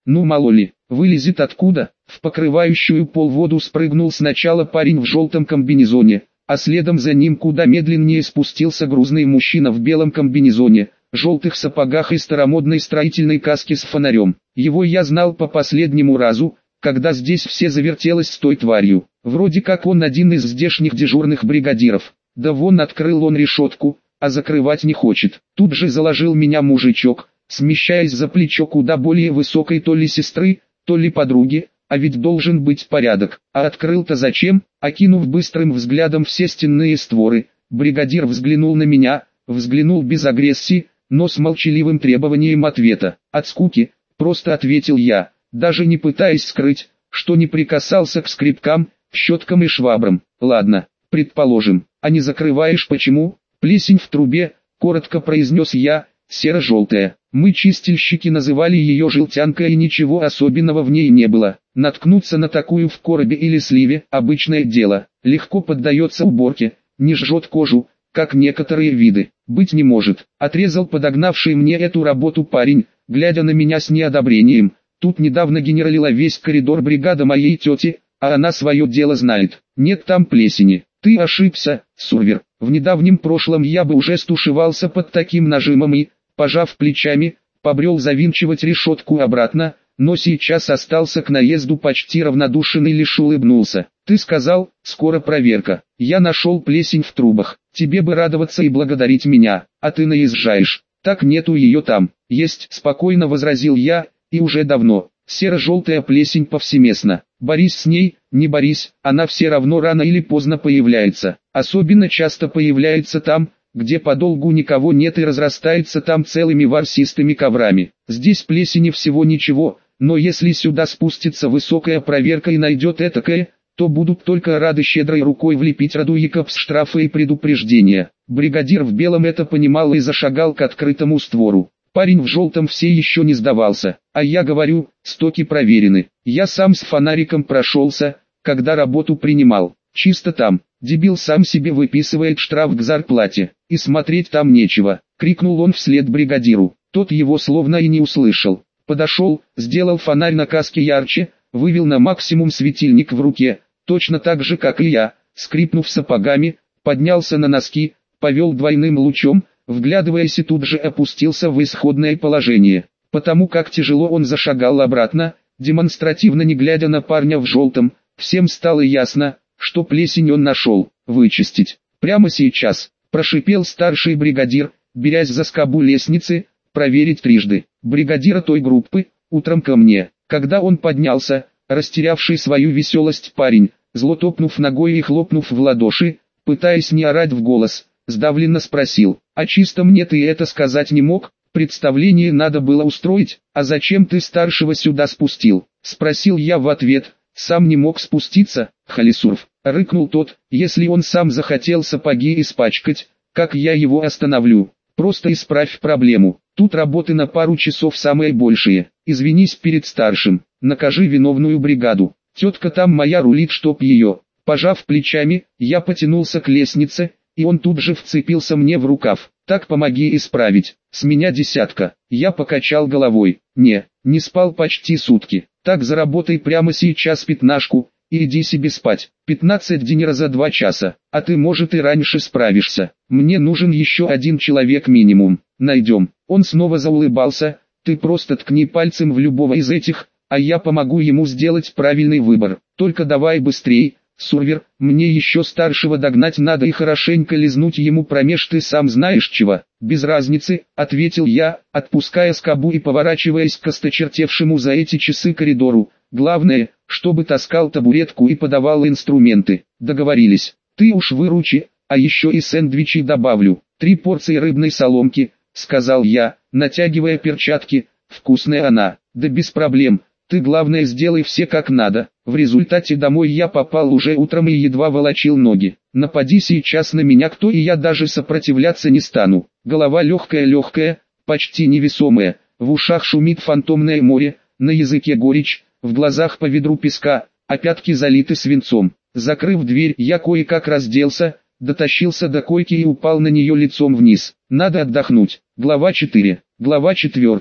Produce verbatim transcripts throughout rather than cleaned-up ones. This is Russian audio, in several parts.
Ну мало ли, вылезет откуда. В покрывающую пол воду спрыгнул сначала парень в желтом комбинезоне, а следом за ним куда медленнее спустился грузный мужчина в белом комбинезоне, желтых сапогах и старомодной строительной каске с фонарем. Его я знал по последнему разу, когда здесь все завертелось с той тварью. Вроде как он один из здешних дежурных бригадиров. Да вон открыл он решетку, а закрывать не хочет. Тут же заложил меня мужичок, смещаясь за плечо куда более высокой то ли сестры, то ли подруги, а ведь должен быть порядок. А открыл-то зачем? Окинув быстрым взглядом все стенные створы, бригадир взглянул на меня, взглянул без агрессии, но с молчаливым требованием ответа. От скуки, просто ответил я, даже не пытаясь скрыть, что не прикасался к скребкам, щеткам и швабрам. Ладно, предположим, а не закрываешь почему? Плесень в трубе, коротко произнес я, серо-желтая. Мы чистильщики называли ее желтянкой и ничего особенного в ней не было. Наткнуться на такую в коробе или сливе – обычное дело, легко поддается уборке, не жжет кожу, как некоторые виды. Быть не может, отрезал подогнавший мне эту работу парень, глядя на меня с неодобрением. Тут недавно генералила весь коридор бригада моей тети, а она свое дело знает. Нет там плесени. Ты ошибся, Сурвер. В недавнем прошлом я бы уже стушевался под таким нажимом и, пожав плечами, побрел завинчивать решетку обратно, но сейчас остался к наезду почти равнодушен и лишь улыбнулся. Ты сказал, скоро проверка. Я нашел плесень в трубах. Тебе бы радоваться и благодарить меня, а ты наезжаешь. Так нету ее там. Есть, спокойно возразил я, и уже давно. Серо-желтая плесень повсеместно. Борись с ней, не борись, она все равно рано или поздно появляется. Особенно часто появляется там, где подолгу никого нет и разрастается там целыми ворсистыми коврами. Здесь плесени всего ничего, но если сюда спустится высокая проверка и найдет этакое, то будут только рады щедрой рукой влепить Радуиков с штрафа и предупреждения. Бригадир в белом это понимал и зашагал к открытому створу. Парень в желтом все еще не сдавался, а я говорю, стоки проверены. Я сам с фонариком прошелся, когда работу принимал. Чисто там, дебил сам себе выписывает штраф к зарплате, и смотреть там нечего, крикнул он вслед бригадиру. Тот его словно и не услышал. Подошел, сделал фонарь на каске ярче, вывел на максимум светильник в руке, точно так же как и я, скрипнув сапогами, поднялся на носки, повел двойным лучом, вглядываясь и тут же опустился в исходное положение. Потому как тяжело он зашагал обратно, демонстративно не глядя на парня в желтом, всем стало ясно, что плесень он нашел. Вычистить. Прямо сейчас, прошипел старший бригадир, берясь за скобу лестницы, проверить трижды. Бригадира той группы, утром ко мне. Когда он поднялся, растерявший свою веселость парень, зло топнув ногой и хлопнув в ладоши, пытаясь не орать в голос, сдавленно спросил, а чисто мне ты это сказать не мог? Представление надо было устроить, а зачем ты старшего сюда спустил? Спросил я в ответ, сам не мог спуститься, Халисурф, рыкнул тот, если он сам захотел сапоги испачкать, как я его остановлю? Просто исправь проблему, тут работы на пару часов самые большие, извинись перед старшим, накажи виновную бригаду, тетка там моя рулит чтоб ее. Пожав плечами, я потянулся к лестнице, и он тут же вцепился мне в рукав. Так помоги исправить, с меня десятка. Я покачал головой. Не, не спал почти сутки. Так заработай прямо сейчас пятнашку, и иди себе спать. пятнадцать динера за два часа, а ты может и раньше справишься. Мне нужен еще один человек минимум. Найдем. Он снова заулыбался. Ты просто ткни пальцем в любого из этих, а я помогу ему сделать правильный выбор. Только давай быстрей. Сурвер, мне еще старшего догнать надо и хорошенько лизнуть ему промеж ты сам знаешь чего. Без разницы, ответил я, отпуская скобу и поворачиваясь к осточертевшему за эти часы коридору. Главное, чтобы таскал табуретку и подавал инструменты. Договорились. Ты уж выручи, а еще и сэндвичи добавлю. Три порции рыбной соломки, сказал я, натягивая перчатки. Вкусная она. Да без проблем. Ты главное сделай все как надо. В результате домой я попал уже утром и едва волочил ноги. Напади сейчас на меня кто, и я даже сопротивляться не стану. Голова легкая-легкая, почти невесомая, в ушах шумит фантомное море, на языке горечь, в глазах по ведру песка, а пятки залиты свинцом. Закрыв дверь, я кое-как разделся, дотащился до койки и упал на нее лицом вниз. Надо отдохнуть. Глава четыре. Глава четвертая.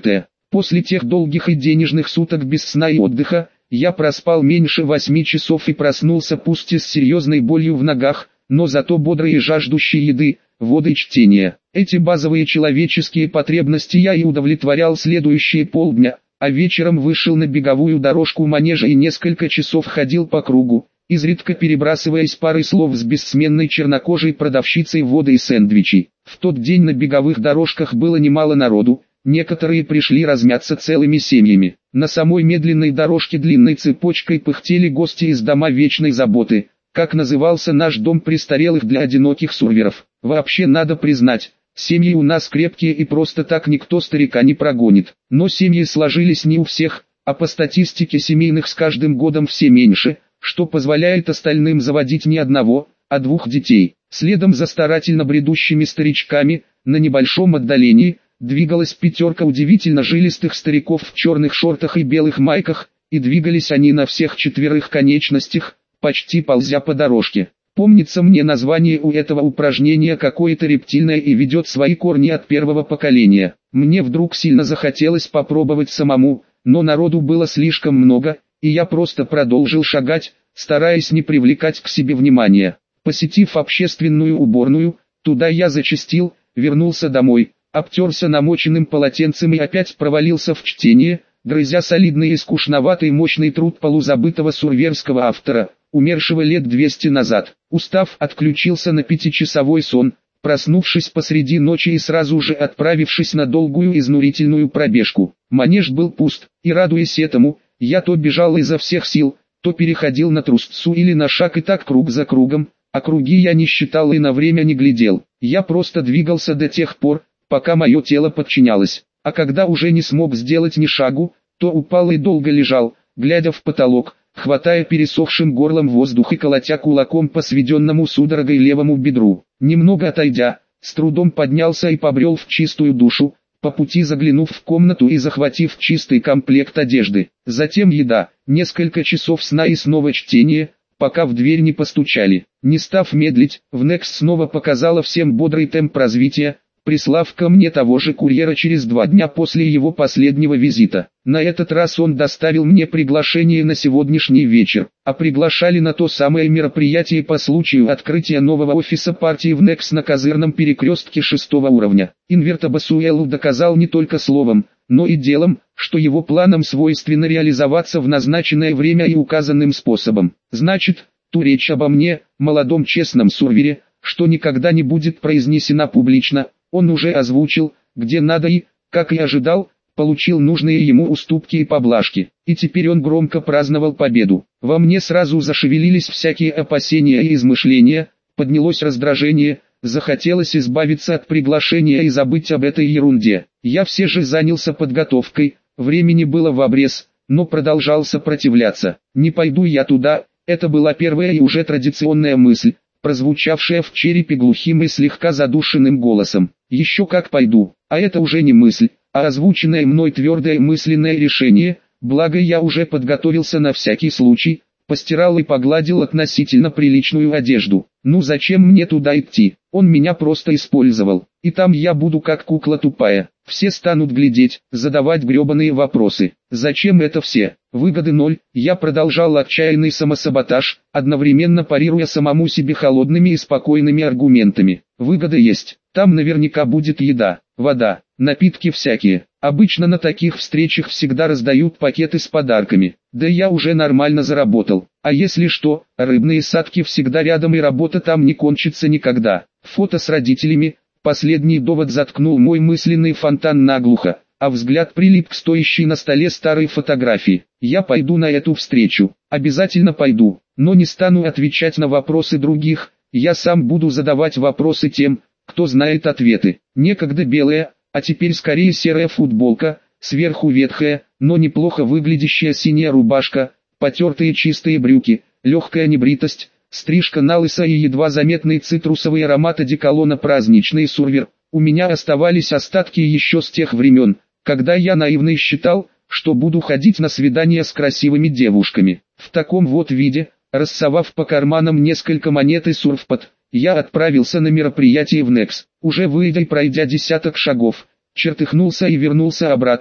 После тех долгих и денежных суток без сна и отдыха, я проспал меньше восьми часов и проснулся пусть и с серьезной болью в ногах, но зато бодрый и жаждущий еды, воды и чтения. Эти базовые человеческие потребности я и удовлетворял следующие полдня, а вечером вышел на беговую дорожку манежа и несколько часов ходил по кругу, изредка перебрасываясь парой слов с бессменной чернокожей продавщицей воды и сэндвичей. В тот день на беговых дорожках было немало народу, некоторые пришли размяться целыми семьями. На самой медленной дорожке длинной цепочкой пыхтели гости из дома вечной заботы, как назывался наш дом престарелых для одиноких сурверов. Вообще надо признать, семьи у нас крепкие и просто так никто старика не прогонит. Но семьи сложились не у всех, а по статистике семейных с каждым годом все меньше, что позволяет остальным заводить не одного, а двух детей. Следом за старательно бредущими старичками, на небольшом отдалении, двигалась пятерка удивительно жилистых стариков в черных шортах и белых майках, и двигались они на всех четверых конечностях, почти ползя по дорожке. Помнится мне название у этого упражнения какое-то рептильное и ведет свои корни от первого поколения. Мне вдруг сильно захотелось попробовать самому, но народу было слишком много, и я просто продолжил шагать, стараясь не привлекать к себе внимания. Посетив общественную уборную, туда я зачастил, вернулся домой, обтерся намоченным полотенцем и опять провалился в чтение, грызя солидный и скучноватый мощный труд полузабытого сурверского автора, умершего лет двести назад. Устав, отключился на пятичасовой сон, проснувшись посреди ночи и сразу же отправившись на долгую изнурительную пробежку. Манеж был пуст, и радуясь этому, я то бежал изо всех сил, то переходил на трусцу или на шаг и так круг за кругом, а круги я не считал и на время не глядел. Я просто двигался до тех пор, пока мое тело подчинялось, а когда уже не смог сделать ни шагу, то упал и долго лежал, глядя в потолок, хватая пересохшим горлом воздух и колотя кулаком по сведенному судорогой левому бедру. Немного отойдя, с трудом поднялся и побрел в чистую душу, по пути заглянув в комнату и захватив чистый комплект одежды. Затем еда, несколько часов сна и снова чтение, пока в дверь не постучали. Не став медлить, Внекс снова показала всем бодрый темп развития, прислав ко мне того же курьера через два дня после его последнего визита. На этот раз он доставил мне приглашение на сегодняшний вечер, а приглашали на то самое мероприятие по случаю открытия нового офиса партии Внекс на Козырном перекрестке шестого уровня. Инверто Басуэлу доказал не только словом, но и делом, что его планам свойственно реализоваться в назначенное время и указанным способом. Значит, ту речь обо мне, молодом честном сурвере, что никогда не будет произнесена публично, он уже озвучил, где надо и, как и ожидал, получил нужные ему уступки и поблажки. И теперь он громко праздновал победу. Во мне сразу зашевелились всякие опасения и измышления, поднялось раздражение, захотелось избавиться от приглашения и забыть об этой ерунде. Я все же занялся подготовкой, времени было в обрез, но продолжал сопротивляться. Не пойду я туда, это была первая и уже традиционная мысль, прозвучавшая в черепе глухим и слегка задушенным голосом. Еще как пойду, а это уже не мысль, а озвученное мной твердое мысленное решение, благо я уже подготовился на всякий случай, постирал и погладил относительно приличную одежду. Ну зачем мне туда идти, он меня просто использовал, и там я буду как кукла тупая. Все станут глядеть, задавать гребаные вопросы. Зачем это все? Выгоды ноль. Я продолжал отчаянный самосаботаж, одновременно парируя самому себе холодными и спокойными аргументами. Выгода есть. Там наверняка будет еда, вода, напитки всякие. Обычно на таких встречах всегда раздают пакеты с подарками. Да я уже нормально заработал. А если что, рыбные садки всегда рядом и работа там не кончится никогда. Фото с родителями. Последний довод заткнул мой мысленный фонтан наглухо, а взгляд прилип к стоящей на столе старой фотографии. Я пойду на эту встречу, обязательно пойду, но не стану отвечать на вопросы других, я сам буду задавать вопросы тем, кто знает ответы. Некогда белая, а теперь скорее серая футболка, сверху ветхая, но неплохо выглядящая синяя рубашка, потертые чистые брюки, легкая небритость, стрижка на лысо и едва заметный цитрусовый аромат одеколона праздничный сурвер. У меня оставались остатки еще с тех времен, когда я наивно считал, что буду ходить на свидания с красивыми девушками. В таком вот виде, рассовав по карманам несколько монет и сурфпад, я отправился на мероприятие в Некс. Уже выйдя и пройдя десяток шагов, чертыхнулся и вернулся обратно,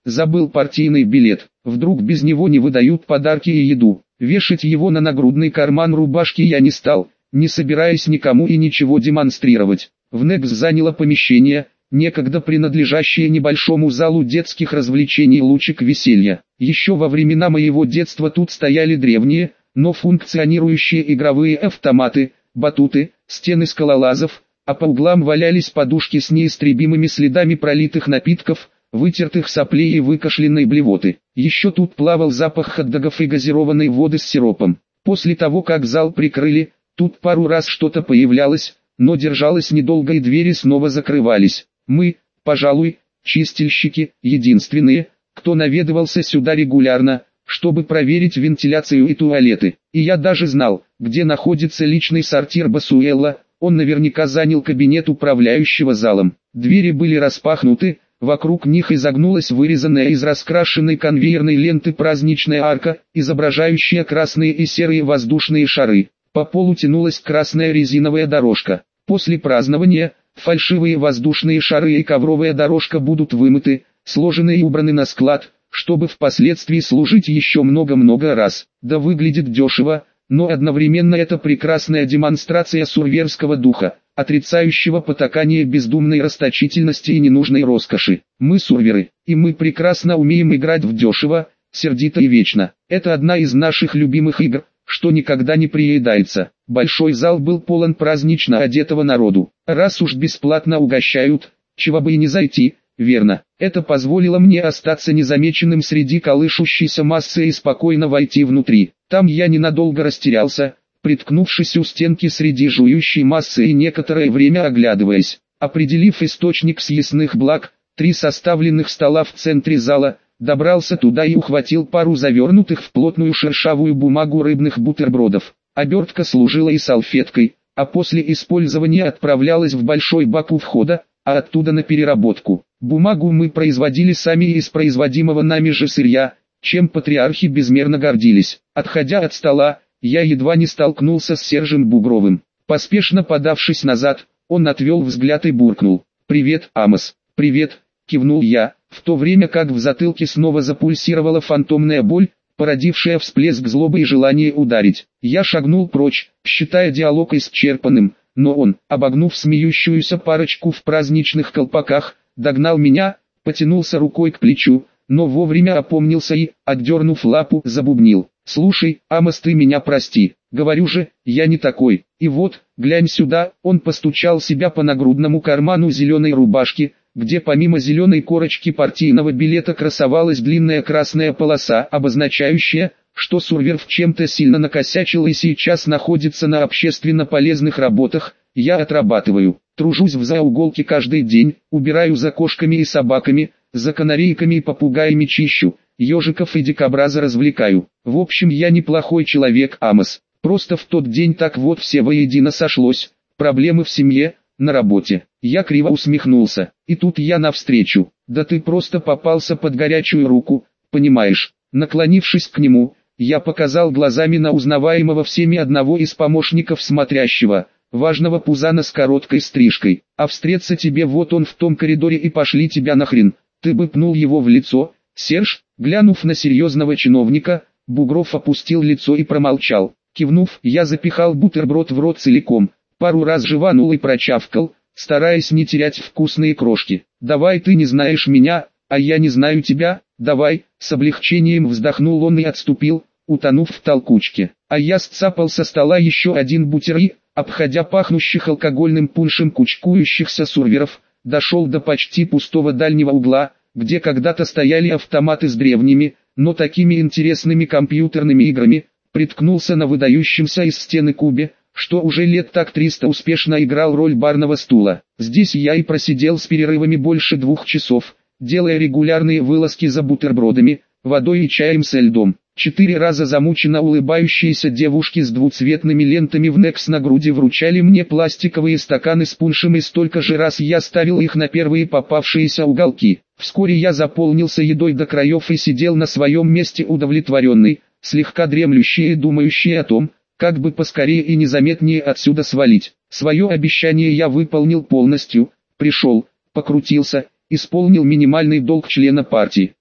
Забыл партийный билет. Вдруг без него не выдают подарки и еду. Вешать его на нагрудный карман рубашки я не стал, не собираясь никому и ничего демонстрировать. В Некс заняло помещение, некогда принадлежащее небольшому залу детских развлечений «Лучик веселья». Еще во времена моего детства тут стояли древние, но функционирующие игровые автоматы, батуты, стены скалолазов, а по углам валялись подушки с неистребимыми следами пролитых напитков, вытертых соплей и выкашленной блевоты. Еще тут плавал запах хот-догов и газированной воды с сиропом. После того, как зал прикрыли, тут пару раз что-то появлялось, но держалось недолго и двери снова закрывались. Мы, пожалуй, чистильщики, единственные, кто наведывался сюда регулярно, чтобы проверить вентиляцию и туалеты. И я даже знал, где находится личный сортир Басуэлла. Он наверняка занял кабинет управляющего залом. Двери были распахнуты, вокруг них изогнулась вырезанная из раскрашенной конвейерной ленты праздничная арка, изображающая красные и серые воздушные шары. По полу тянулась красная резиновая дорожка. После празднования, фальшивые воздушные шары и ковровая дорожка будут вымыты, сложены и убраны на склад, чтобы впоследствии служить еще много-много раз. Да выглядит дешево, но одновременно это прекрасная демонстрация сурверского духа, отрицающего потакание бездумной расточительности и ненужной роскоши. Мы сурверы, и мы прекрасно умеем играть в дешево, сердито и вечно. Это одна из наших любимых игр, что никогда не приедается. Большой зал был полон празднично одетого народу. Раз уж бесплатно угощают, чего бы и не зайти, верно. Это позволило мне остаться незамеченным среди колышущейся массы и спокойно войти внутрь. Там я ненадолго растерялся, приткнувшись у стенки среди жующей массы и некоторое время оглядываясь. Определив источник съестных благ, три составленных стола в центре зала, добрался туда и ухватил пару завернутых в плотную шершавую бумагу рыбных бутербродов. Обертка служила и салфеткой, а после использования отправлялась в большой бак у входа, а оттуда на переработку. Бумагу мы производили сами из производимого нами же сырья, чем патриархи безмерно гордились. Отходя от стола, я едва не столкнулся с Сержем Бугровым. Поспешно подавшись назад, он отвел взгляд и буркнул: «Привет, Амос». «Привет», кивнул я, в то время как в затылке снова запульсировала фантомная боль, породившая всплеск злобы и желание ударить. Я шагнул прочь, считая диалог исчерпанным, но он, обогнув смеющуюся парочку в праздничных колпаках, догнал меня, потянулся рукой к плечу, но вовремя опомнился и, отдернув лапу, забубнил: «Слушай, Амос, ты меня прости, говорю же, я не такой. И вот, глянь сюда». Он постучал себя по нагрудному карману зеленой рубашки, где помимо зеленой корочки партийного билета красовалась длинная красная полоса, обозначающая, что сурвер в чем-то сильно накосячил и сейчас находится на общественно полезных работах. Я отрабатываю, тружусь в зауголке каждый день, убираю за кошками и собаками, за канарейками и попугаями чищу, ежиков и дикобраза развлекаю. В общем, я неплохой человек, Амос. Просто в тот день так вот все воедино сошлось. Проблемы в семье, на работе. Я криво усмехнулся. И тут я навстречу. Да ты просто попался под горячую руку, понимаешь. Наклонившись к нему, я показал глазами на узнаваемого всеми одного из помощников смотрящего, важного пузана с короткой стрижкой. А встреться тебе вот он в том коридоре и пошли тебя нахрен. Ты бы пнул его в лицо, Серж. Глянув на серьезного чиновника, Бугров опустил лицо и промолчал. Кивнув, я запихал бутерброд в рот целиком, пару раз жеванул и прочавкал, стараясь не терять вкусные крошки. «Давай, ты не знаешь меня, а я не знаю тебя, давай». С облегчением вздохнул он и отступил, утонув в толкучке. А я сцапал со стола еще один бутер и, обходя пахнущих алкогольным пуншем кучкующихся сурверов, дошел до почти пустого дальнего угла, где когда-то стояли автоматы с древними, но такими интересными компьютерными играми, приткнулся на выдающемся из стены кубе, что уже лет так триста успешно играл роль барного стула. Здесь я и просидел с перерывами больше двух часов, делая регулярные вылазки за бутербродами, водой и чаем со льдом. Четыре раза замученно улыбающиеся девушки с двуцветными лентами в Некс на груди вручали мне пластиковые стаканы с пуншем, и столько же раз я ставил их на первые попавшиеся уголки. Вскоре я заполнился едой до краев и сидел на своем месте удовлетворенный, слегка дремлющий и думающий о том, как бы поскорее и незаметнее отсюда свалить. Свое обещание я выполнил полностью, пришел, покрутился, исполнил минимальный долг члена партии.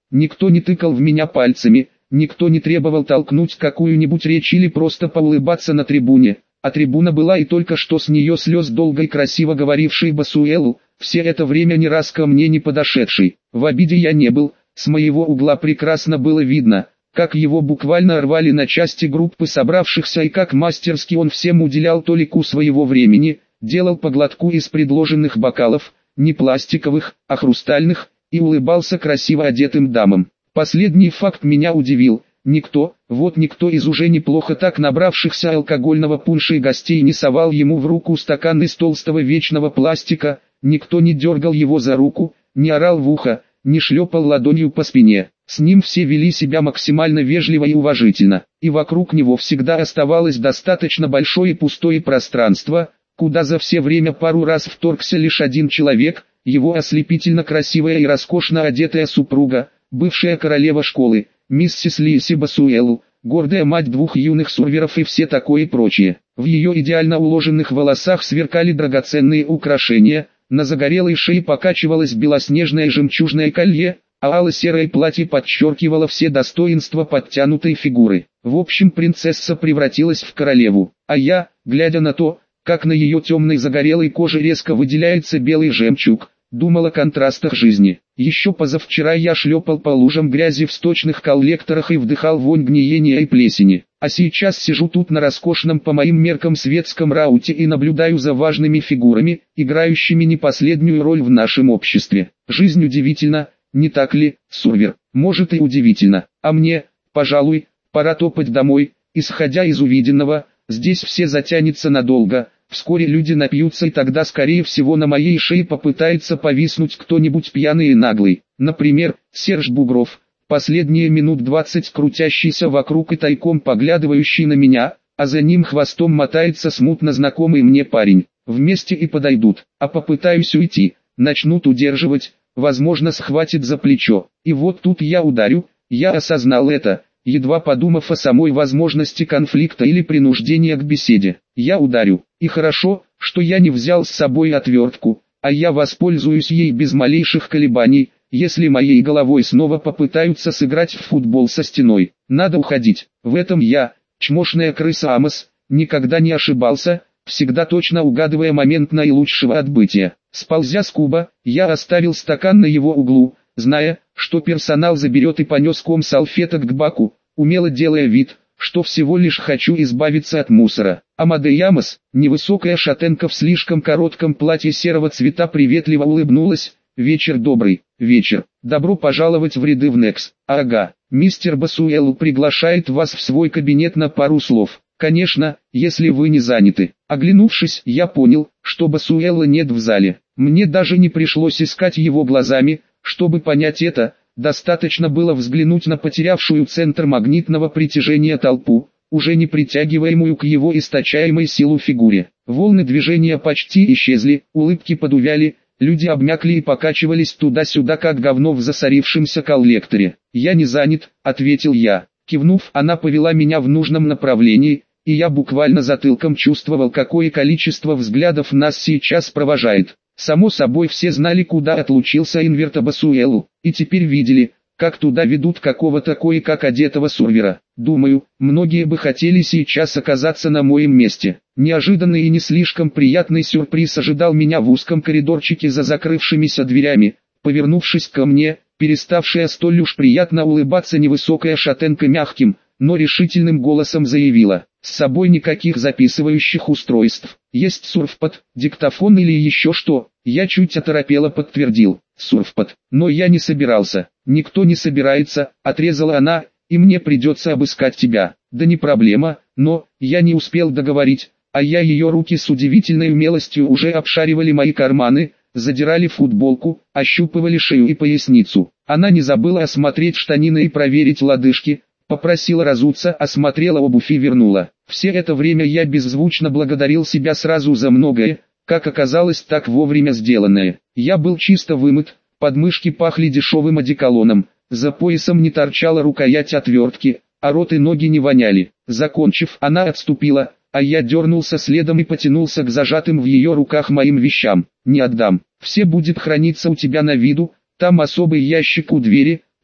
Никто не тыкал в меня пальцами, никто не требовал толкнуть какую-нибудь речь или просто поулыбаться на трибуне. А трибуна была и только что с нее слез долго и красиво говоривший Басуэлу, все это время ни раз ко мне не подошедший. В обиде я не был, с моего угла прекрасно было видно, как его буквально рвали на части группы собравшихся и как мастерски он всем уделял толику своего времени, делал по глотку из предложенных бокалов, не пластиковых, а хрустальных, и улыбался красиво одетым дамам. Последний факт меня удивил. Никто, вот никто из уже неплохо так набравшихся алкогольного пунша и гостей не совал ему в руку стакан из толстого вечного пластика, никто не дергал его за руку, не орал в ухо, не шлепал ладонью по спине. С ним все вели себя максимально вежливо и уважительно, и вокруг него всегда оставалось достаточно большое и пустое пространство, куда за все время пару раз вторгся лишь один человек, его ослепительно красивая и роскошно одетая супруга, бывшая королева школы, миссис Лиси Басуэлу, гордая мать двух юных сурверов и все такое прочее. В ее идеально уложенных волосах сверкали драгоценные украшения, на загорелой шее покачивалось белоснежное жемчужное колье, а ало-серое платье подчеркивало все достоинства подтянутой фигуры. В общем, принцесса превратилась в королеву, а я, глядя на то, как на ее темной загорелой коже резко выделяется белый жемчуг, думал о контрастах жизни. Еще позавчера я шлепал по лужам грязи в сточных коллекторах и вдыхал вонь гниения и плесени, а сейчас сижу тут на роскошном по моим меркам светском рауте и наблюдаю за важными фигурами, играющими не последнюю роль в нашем обществе. Жизнь удивительна, не так ли, Сурвер? Может и удивительно, а мне, пожалуй, пора топать домой. Исходя из увиденного, здесь все затянется надолго. Вскоре люди напьются, и тогда скорее всего на моей шее попытается повиснуть кто-нибудь пьяный и наглый. Например, Серж Бугров, последние минут двадцать крутящийся вокруг и тайком поглядывающий на меня, а за ним хвостом мотается смутно знакомый мне парень. Вместе и подойдут, а попытаюсь уйти, начнут удерживать, возможно схватит за плечо. И вот тут я ударю, я осознал это, едва подумав о самой возможности конфликта или принуждения к беседе. Я ударю, и хорошо, что я не взял с собой отвертку, а я воспользуюсь ей без малейших колебаний, если моей головой снова попытаются сыграть в футбол со стеной. Надо уходить, в этом я, чмошная крыса Амос, никогда не ошибался, всегда точно угадывая момент наилучшего отбытия. Сползя с куба, я оставил стакан на его углу, зная, что персонал заберет и понес ком салфеток к баку, умело делая вид, что всего лишь хочу избавиться от мусора. Амадей Амос, невысокая шатенка в слишком коротком платье серого цвета, приветливо улыбнулась. «Вечер добрый, вечер. Добро пожаловать в ряды в Некс. Ага, мистер Басуэлу приглашает вас в свой кабинет на пару слов. Конечно, если вы не заняты». Оглянувшись, я понял, что Басуэла нет в зале. Мне даже не пришлось искать его глазами, чтобы понять это. Достаточно было взглянуть на потерявшую центр магнитного притяжения толпу, уже не притягиваемую к его источаемой силу фигуре. Волны движения почти исчезли, улыбки подувяли, люди обмякли и покачивались туда-сюда, как говно в засорившемся коллекторе. «Я не занят», — ответил я. Кивнув, она повела меня в нужном направлении, и я буквально затылком чувствовал, какое количество взглядов нас сейчас провожает. Само собой, все знали, куда отлучился Инверто Басуэлу, и теперь видели, как туда ведут какого-то кое-как одетого сурвера. Думаю, многие бы хотели сейчас оказаться на моем месте. Неожиданный и не слишком приятный сюрприз ожидал меня в узком коридорчике за закрывшимися дверями. Повернувшись ко мне, переставшая столь уж приятно улыбаться невысокая шатенка мягким, но решительным голосом заявила: «С собой никаких записывающих устройств. Есть сурфпад, диктофон или еще что?» Я чуть оторопело подтвердил: «Сурфпад». «Но я не собирался». «Никто не собирается», — отрезала она, — «и мне придется обыскать тебя». «Да не проблема, но...» Я не успел договорить, а я ее руки с удивительной умелостью уже обшаривали мои карманы, задирали футболку, ощупывали шею и поясницу. Она не забыла осмотреть штанины и проверить лодыжки, попросила разуться, осмотрела обувь и вернула. Все это время я беззвучно благодарил себя сразу за многое, как оказалось, так вовремя сделанное. Я был чисто вымыт, подмышки пахли дешевым одеколоном, за поясом не торчала рукоять отвертки, а рот и ноги не воняли. Закончив, она отступила, а я дернулся следом и потянулся к зажатым в ее руках моим вещам. «Не отдам, все будет храниться у тебя на виду, там особый ящик у двери»,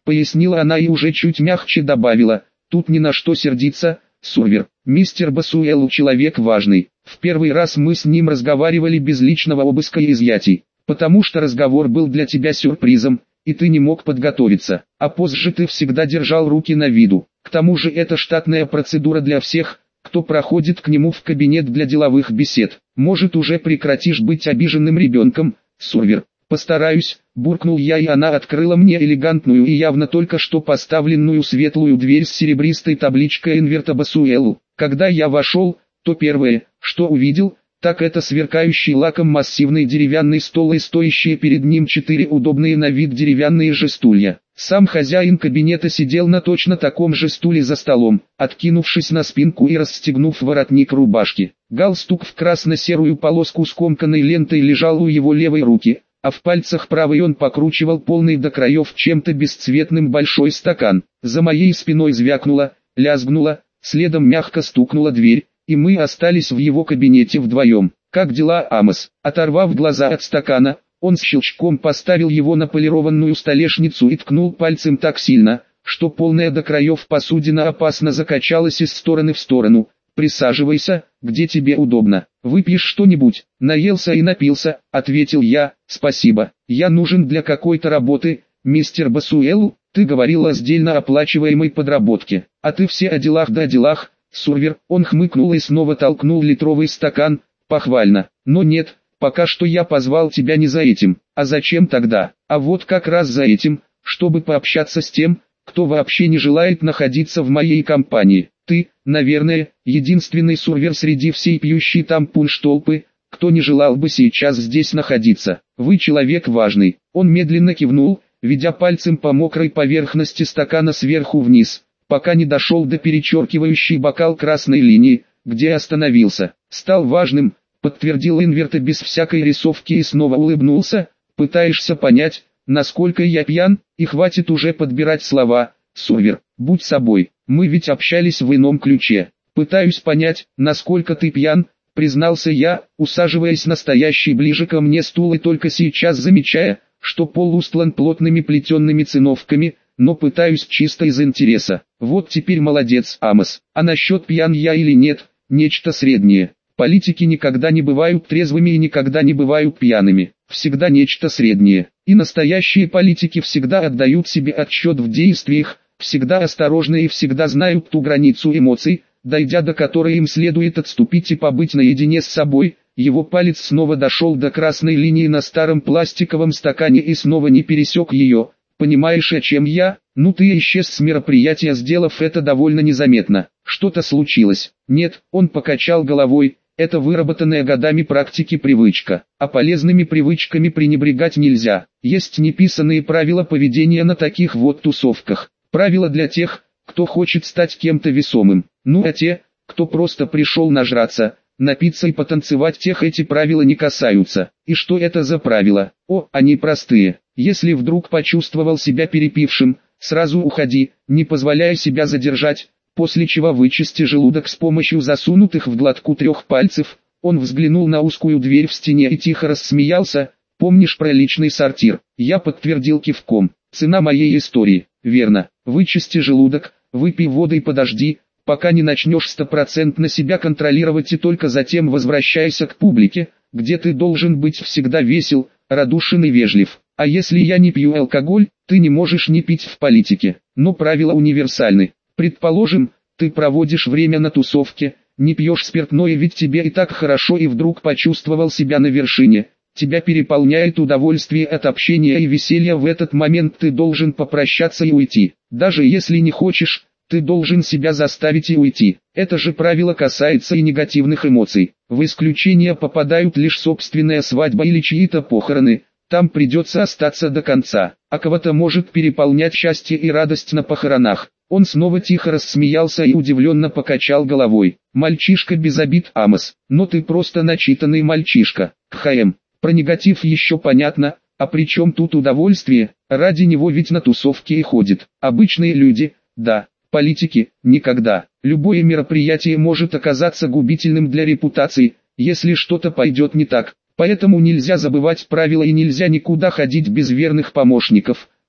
пояснила она и уже чуть мягче добавила, тут ни на что сердиться, Сурвер. Мистер Басуэлл человек важный. В первый раз мы с ним разговаривали без личного обыска и изъятий, потому что разговор был для тебя сюрпризом, и ты не мог подготовиться, а позже ты всегда держал руки на виду. К тому же это штатная процедура для всех, кто проходит к нему в кабинет для деловых бесед. Может, уже прекратишь быть обиженным ребенком, Сурвер? Постараюсь, буркнул я, и она открыла мне элегантную и явно только что поставленную светлую дверь с серебристой табличкой Инверта Басуэлл. Когда я вошел, то первое, что увидел, так это сверкающий лаком массивный деревянный стол и стоящие перед ним четыре удобные на вид деревянные же стулья. Сам хозяин кабинета сидел на точно таком же стуле за столом, откинувшись на спинку и расстегнув воротник рубашки. Галстук в красно-серую полоску скомканной лентой лежал у его левой руки, а в пальцах правой он покручивал полный до краев чем-то бесцветным большой стакан. За моей спиной звякнуло, лязгнуло, следом мягко стукнула дверь, и мы остались в его кабинете вдвоем. «Как дела, Амос?» Оторвав глаза от стакана, он с щелчком поставил его на полированную столешницу и ткнул пальцем так сильно, что полная до краев посудина опасно закачалась из стороны в сторону. «Присаживайся, где тебе удобно. Выпьешь что-нибудь?» «Наелся и напился», — ответил я. «Спасибо. Я нужен для какой-то работы, мистер Басуэлл. Ты говорил о сдельно оплачиваемой подработке. А ты все о делах да о делах, Сурвер». Он хмыкнул и снова толкнул литровый стакан. «Похвально. Но нет, пока что я позвал тебя не за этим. А зачем тогда? А вот как раз за этим, чтобы пообщаться с тем, кто вообще не желает находиться в моей компании. Ты, наверное, единственный Сурвер среди всей пьющей там пунш-толпы, кто не желал бы сейчас здесь находиться. Вы человек важный». Он медленно кивнул, ведя пальцем по мокрой поверхности стакана сверху вниз, пока не дошел до перечеркивающей бокал красной линии, где остановился. «Стал важным», — подтвердил Инверта без всякой рисовки и снова улыбнулся. «Пытаешься понять, насколько я пьян, и хватит уже подбирать слова, Сурвер, будь собой. Мы ведь общались в ином ключе. Пытаюсь понять, насколько ты пьян», — признался я, усаживаясь на стоящий ближе ко мне стул и только сейчас замечая, что пол устлан плотными плетенными циновками, но пытаюсь чисто из интереса. «Вот теперь молодец, Амос. А насчет пьян я или нет, нечто среднее. Политики никогда не бывают трезвыми и никогда не бывают пьяными. Всегда нечто среднее. И настоящие политики всегда отдают себе отсчет в действиях, всегда осторожны и всегда знают ту границу эмоций, дойдя до которой им следует отступить и побыть наедине с собой». Его палец снова дошел до красной линии на старом пластиковом стакане и снова не пересек ее. «Понимаешь, о чем я? Ну ты исчез с мероприятия, сделав это довольно незаметно. Что-то случилось?» «Нет», — он покачал головой, — «это выработанная годами практики привычка. А полезными привычками пренебрегать нельзя. Есть неписанные правила поведения на таких вот тусовках. Правила для тех, кто хочет стать кем-то весомым. Ну а те, кто просто пришел нажраться, напиться и потанцевать, тех эти правила не касаются». «И что это за правила?» «О, они простые. Если вдруг почувствовал себя перепившим, сразу уходи, не позволяя себя задержать, после чего вычисти желудок с помощью засунутых в глотку трех пальцев». Он взглянул на узкую дверь в стене и тихо рассмеялся. «Помнишь про личный сортир?» Я подтвердил кивком. «Цена моей истории». «Верно. Вычисти желудок, выпей воды и подожди, пока не начнешь стопроцентно себя контролировать, и только затем возвращайся к публике, где ты должен быть всегда весел, радушен и вежлив. А если я не пью алкоголь, ты не можешь не пить в политике. Но правила универсальны. Предположим, ты проводишь время на тусовке, не пьешь спиртное, ведь тебе и так хорошо, и вдруг почувствовал себя на вершине. Тебя переполняет удовольствие от общения и веселья, в этот момент ты должен попрощаться и уйти. Даже если не хочешь, ты должен себя заставить и уйти. Это же правило касается и негативных эмоций. В исключение попадают лишь собственная свадьба или чьи-то похороны. Там придется остаться до конца. А кого-то может переполнять счастье и радость на похоронах. Он снова тихо рассмеялся и удивленно покачал головой. «Мальчишка без обид, Амос, но ты просто начитанный мальчишка. Кхм. Про негатив еще понятно, а при чем тут удовольствие? Ради него ведь на тусовке и ходит. Обычные люди, да, политики, никогда. Любое мероприятие может оказаться губительным для репутации, если что-то пойдет не так. Поэтому нельзя забывать правила и нельзя никуда ходить без верных помощников.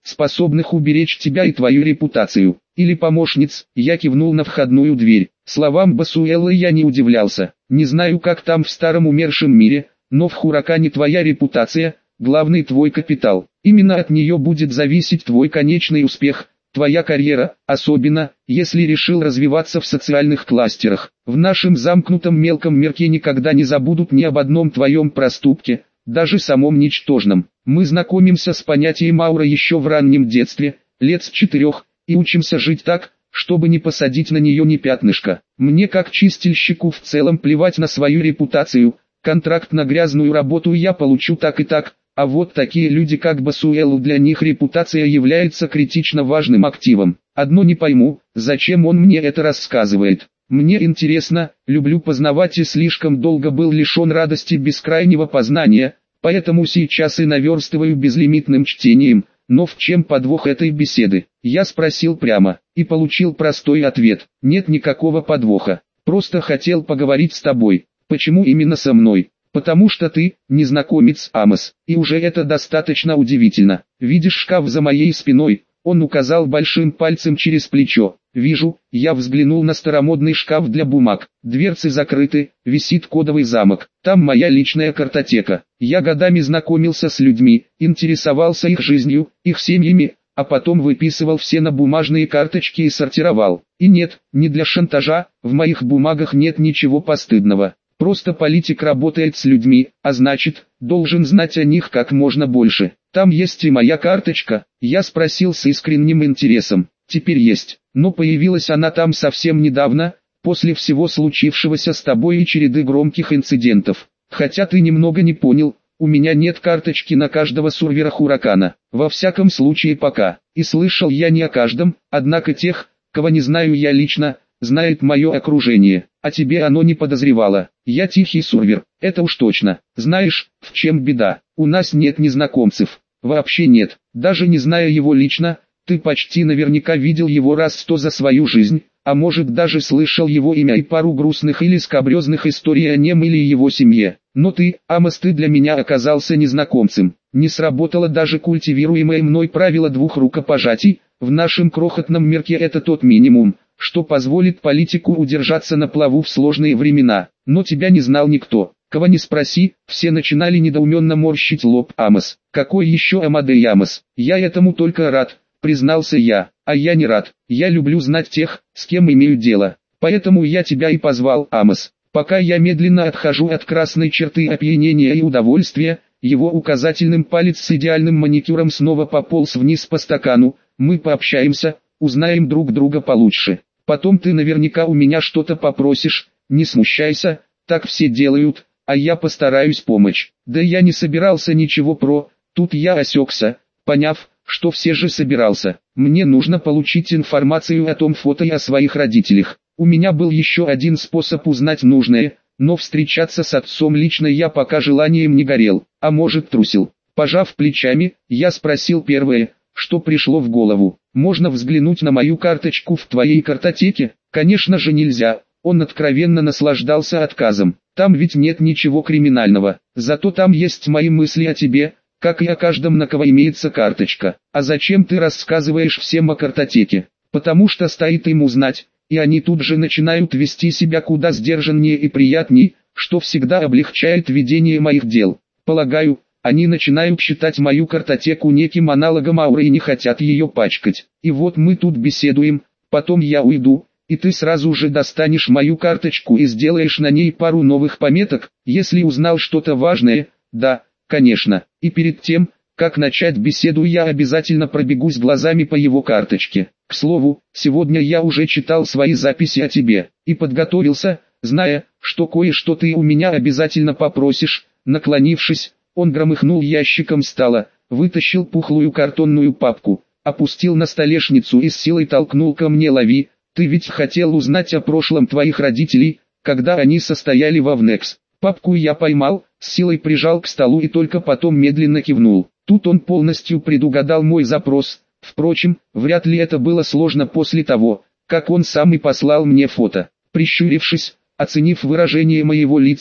способных уберечь тебя и твою репутацию. Или помощниц. Я кивнул на входную дверь. Словам Басуэллы я не удивлялся. Не знаю, как там в старом умершем мире, но в Хуракане твоя репутация – главный твой капитал. Именно от нее будет зависеть твой конечный успех, твоя карьера, особенно, если решил развиваться в социальных кластерах. В нашем замкнутом мелком мирке никогда не забудут ни об одном твоем проступке, даже самом ничтожном. Мы знакомимся с понятием аура еще в раннем детстве, лет с четырех, и учимся жить так, чтобы не посадить на нее ни пятнышка. Мне как чистильщику в целом плевать на свою репутацию, контракт на грязную работу я получу так и так, а вот такие люди как Басуэлу, для них репутация является критично важным активом. Одно не пойму, зачем он мне это рассказывает. Мне интересно, люблю познавать и слишком долго был лишен радости бескрайнего познания, поэтому сейчас и наверстываю безлимитным чтением. Но в чем подвох этой беседы? Я спросил прямо, и получил простой ответ. Нет никакого подвоха. Просто хотел поговорить с тобой. Почему именно со мной? Потому что ты, незнакомец Амос, и уже это достаточно удивительно. Видишь шкаф за моей спиной? Он указал большим пальцем через плечо. Вижу, я взглянул на старомодный шкаф для бумаг. Дверцы закрыты, висит кодовый замок. Там моя личная картотека. Я годами знакомился с людьми, интересовался их жизнью, их семьями, а потом выписывал все на бумажные карточки и сортировал. И нет, не для шантажа, в моих бумагах нет ничего постыдного. Просто политик работает с людьми, а значит, должен знать о них как можно больше. Там есть и моя карточка, я спросил с искренним интересом. Теперь есть, но появилась она там совсем недавно, после всего случившегося с тобой и череды громких инцидентов. Хотя ты немного не понял, у меня нет карточки на каждого сервера Хуракана. Во всяком случае пока. И слышал я не о каждом, однако тех, кого не знаю я лично, знает мое окружение, а тебе оно не подозревало. Я тихий сервер, это уж точно. Знаешь, в чем беда? У нас нет незнакомцев. Вообще нет. Даже не зная его лично, ты почти наверняка видел его раз сто за свою жизнь, а может даже слышал его имя и пару грустных или скабрезных историй о нем или его семье. Но ты, Амос, ты для меня оказался незнакомцем. Не сработало даже культивируемое мной правило двух рукопожатий. В нашем крохотном мирке это тот минимум, что позволит политику удержаться на плаву в сложные времена. Но тебя не знал никто. Кого не спроси, все начинали недоуменно морщить лоб. Амос, какой еще Амадей Амос? Я этому только рад, признался я. А я не рад. Я люблю знать тех, с кем имею дело. Поэтому я тебя и позвал, Амос. Пока я медленно отхожу от красной черты опьянения и удовольствия, его указательным палец с идеальным маникюром снова пополз вниз по стакану. Мы пообщаемся, узнаем друг друга получше. Потом ты наверняка у меня что-то попросишь, не смущайся, так все делают, а я постараюсь помочь. Да я не собирался ничего про, тут я осекся, поняв, что все же собирался. Мне нужно получить информацию о том фото и о своих родителях. У меня был еще один способ узнать нужное, но встречаться с отцом лично я пока желанием не горел, а может трусил. Пожав плечами, я спросил первое, что пришло в голову. Можно взглянуть на мою карточку в твоей картотеке? Конечно же нельзя. Он откровенно наслаждался отказом. Там ведь нет ничего криминального. Зато там есть мои мысли о тебе, как и о каждом, на кого имеется карточка. А зачем ты рассказываешь всем о картотеке? Потому что стоит им узнать, и они тут же начинают вести себя куда сдержаннее и приятней, что всегда облегчает ведение моих дел. Полагаю, они начинают считать мою картотеку неким аналогом ауры и не хотят ее пачкать. И вот мы тут беседуем, потом я уйду, и ты сразу же достанешь мою карточку и сделаешь на ней пару новых пометок, если узнал что-то важное. Да, конечно. И перед тем, как начать беседу, я обязательно пробегусь глазами по его карточке. К слову, сегодня я уже читал свои записи о тебе, и подготовился, зная, что кое-что ты у меня обязательно попросишь. Наклонившись, он громыхнул ящиком стола, вытащил пухлую картонную папку, опустил на столешницу и с силой толкнул ко мне. Лови, ты ведь хотел узнать о прошлом твоих родителей, когда они состояли во ВНЕКС. Папку я поймал, с силой прижал к столу и только потом медленно кивнул. Тут он полностью предугадал мой запрос. Впрочем, вряд ли это было сложно после того, как он сам и послал мне фото. Прищурившись, оценив выражение моего лица,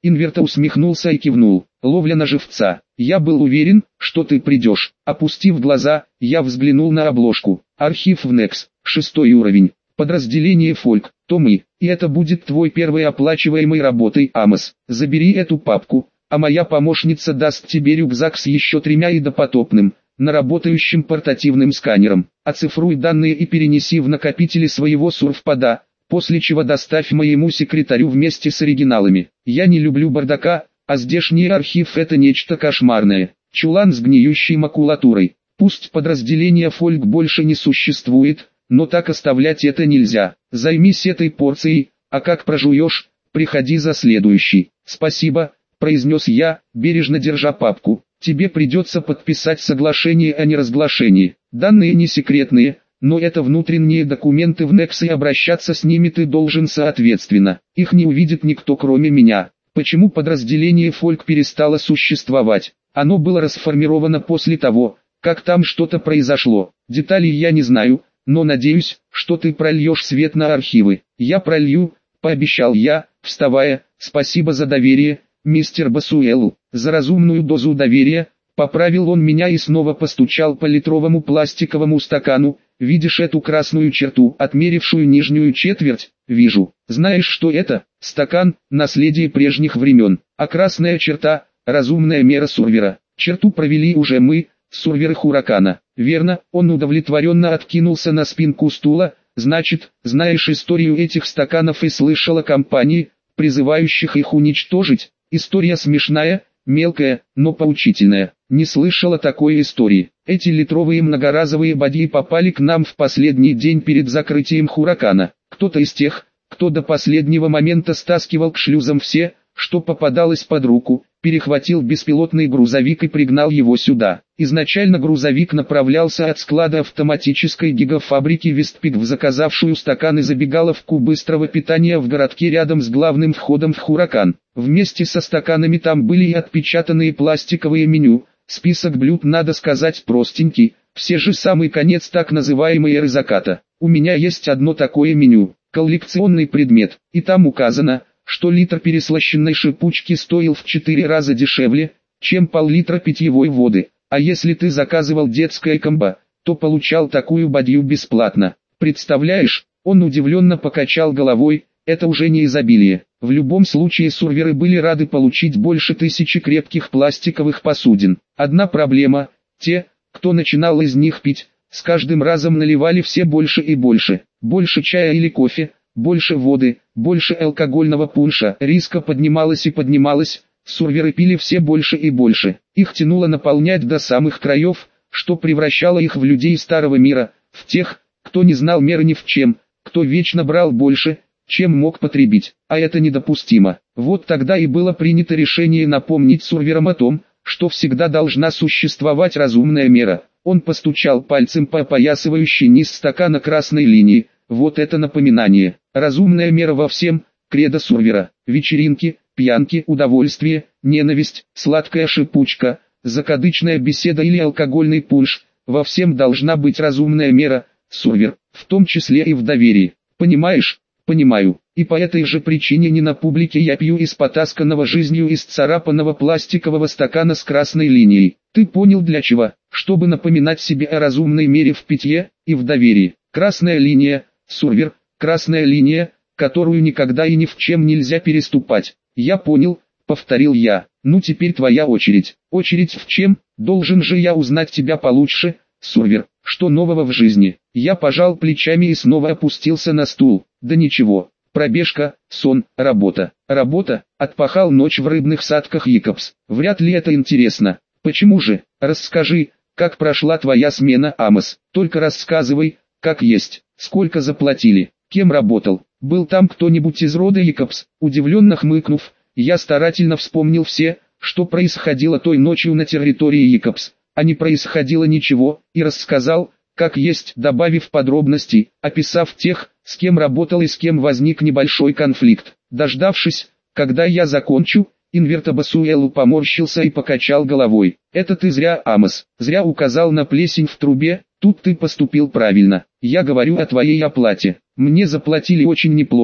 Инверта усмехнулся и кивнул. Ловля на живца. Я был уверен, что ты придешь. Опустив глаза, я взглянул на обложку. Архив в Некс. Шестой уровень. Подразделение Фольк. То мы. И это будет твой первой оплачиваемой работой, Амос. Забери эту папку, а моя помощница даст тебе рюкзак с еще тремя и допотопным, на работающим портативным сканером. Оцифруй данные и перенеси в накопители своего сурфпада, после чего доставь моему секретарю вместе с оригиналами. Я не люблю бардака, а здешний архив это нечто кошмарное. Чулан с гниющей макулатурой. Пусть подразделение Фольк больше не существует, но так оставлять это нельзя. Займись этой порцией, а как прожуешь, приходи за следующий. Спасибо, произнес я, бережно держа папку. Тебе придется подписать соглашение о неразглашении. Данные не секретные, но это внутренние документы в Некс, и обращаться с ними ты должен соответственно. Их не увидит никто кроме меня. Почему подразделение Фольк перестало существовать? Оно было расформировано после того, как там что-то произошло. Деталей я не знаю, но надеюсь, что ты прольешь свет на архивы. Я пролью, пообещал я, вставая. Спасибо за доверие, мистер Басуэлл, за разумную дозу доверия. Поправил он меня и снова постучал по литровому пластиковому стакану. Видишь эту красную черту, отмерившую нижнюю четверть? Вижу. Знаешь, что это? Стакан, наследие прежних времен. А красная черта, разумная мера Сурвера. Черту провели уже мы, Сурверы Хуракана. Верно, он удовлетворенно откинулся на спинку стула. Значит, знаешь историю этих стаканов и слышал о компании, призывающих их уничтожить? История смешная, мелкая, но поучительная. Не слышала такой истории. Эти литровые многоразовые бадьи попали к нам в последний день перед закрытием Хуракана. Кто-то из тех, кто до последнего момента стаскивал к шлюзам все, что попадалось под руку, перехватил беспилотный грузовик и пригнал его сюда. Изначально грузовик направлялся от склада автоматической гигафабрики Вестпик в заказавшую стаканы забегаловку быстрого питания в городке рядом с главным входом в Хуракан. Вместе со стаканами там были и отпечатанные пластиковые меню. Список блюд, надо сказать, простенький, все же самый конец так называемой эры заката. У меня есть одно такое меню, коллекционный предмет, и там указано, что литр переслащенной шипучки стоил в четыре раза дешевле, чем пол-литра питьевой воды, а если ты заказывал детское комбо, то получал такую бадью бесплатно. Представляешь, он удивленно покачал головой, это уже не изобилие. В любом случае сурверы были рады получить больше тысячи крепких пластиковых посудин. Одна проблема, те, кто начинал из них пить, с каждым разом наливали все больше и больше. Больше чая или кофе, больше воды, больше алкогольного пунша. Риска поднималась и поднималась, сурверы пили все больше и больше. Их тянуло наполнять до самых краев, что превращало их в людей старого мира, в тех, кто не знал меры ни в чем, кто вечно брал больше, чем мог потребить, а это недопустимо. Вот тогда и было принято решение напомнить сурверам о том, что всегда должна существовать разумная мера. Он постучал пальцем по опоясывающей низ стакана красной линии. Вот это напоминание. Разумная мера во всем, кредо сурвера. Вечеринки, пьянки, удовольствие, ненависть, сладкая шипучка, закадычная беседа или алкогольный пунш. Во всем должна быть разумная мера, сурвер, в том числе и в доверии. Понимаешь? Понимаю. И по этой же причине не на публике я пью из потасканного жизнью исцарапанного пластикового стакана с красной линией. Ты понял для чего? Чтобы напоминать себе о разумной мере в питье и в доверии. Красная линия, сурвер, красная линия, которую никогда и ни в чем нельзя переступать. Я понял, повторил я. Ну теперь твоя очередь. Очередь в чем? Должен же я узнать тебя получше, сурвер. Что нового в жизни? Я пожал плечами и снова опустился на стул. Да ничего. Пробежка, сон, работа. Работа, отпахал ночь в рыбных садках Якобс. Вряд ли это интересно. Почему же? Расскажи, как прошла твоя смена, Амос. Только рассказывай, как есть. Сколько заплатили? Кем работал? Был там кто-нибудь из рода Якобс? Удивленно хмыкнув, я старательно вспомнил все, что происходило той ночью на территории Якобс. А не происходило ничего, и рассказал, как есть, добавив подробностей, описав тех, с кем работал и с кем возник небольшой конфликт. Дождавшись, когда я закончу, Инверта Басуэлл поморщился и покачал головой. Это ты зря, Амос, зря указал на плесень в трубе, тут ты поступил правильно. Я говорю о твоей оплате. Мне заплатили очень неплохо,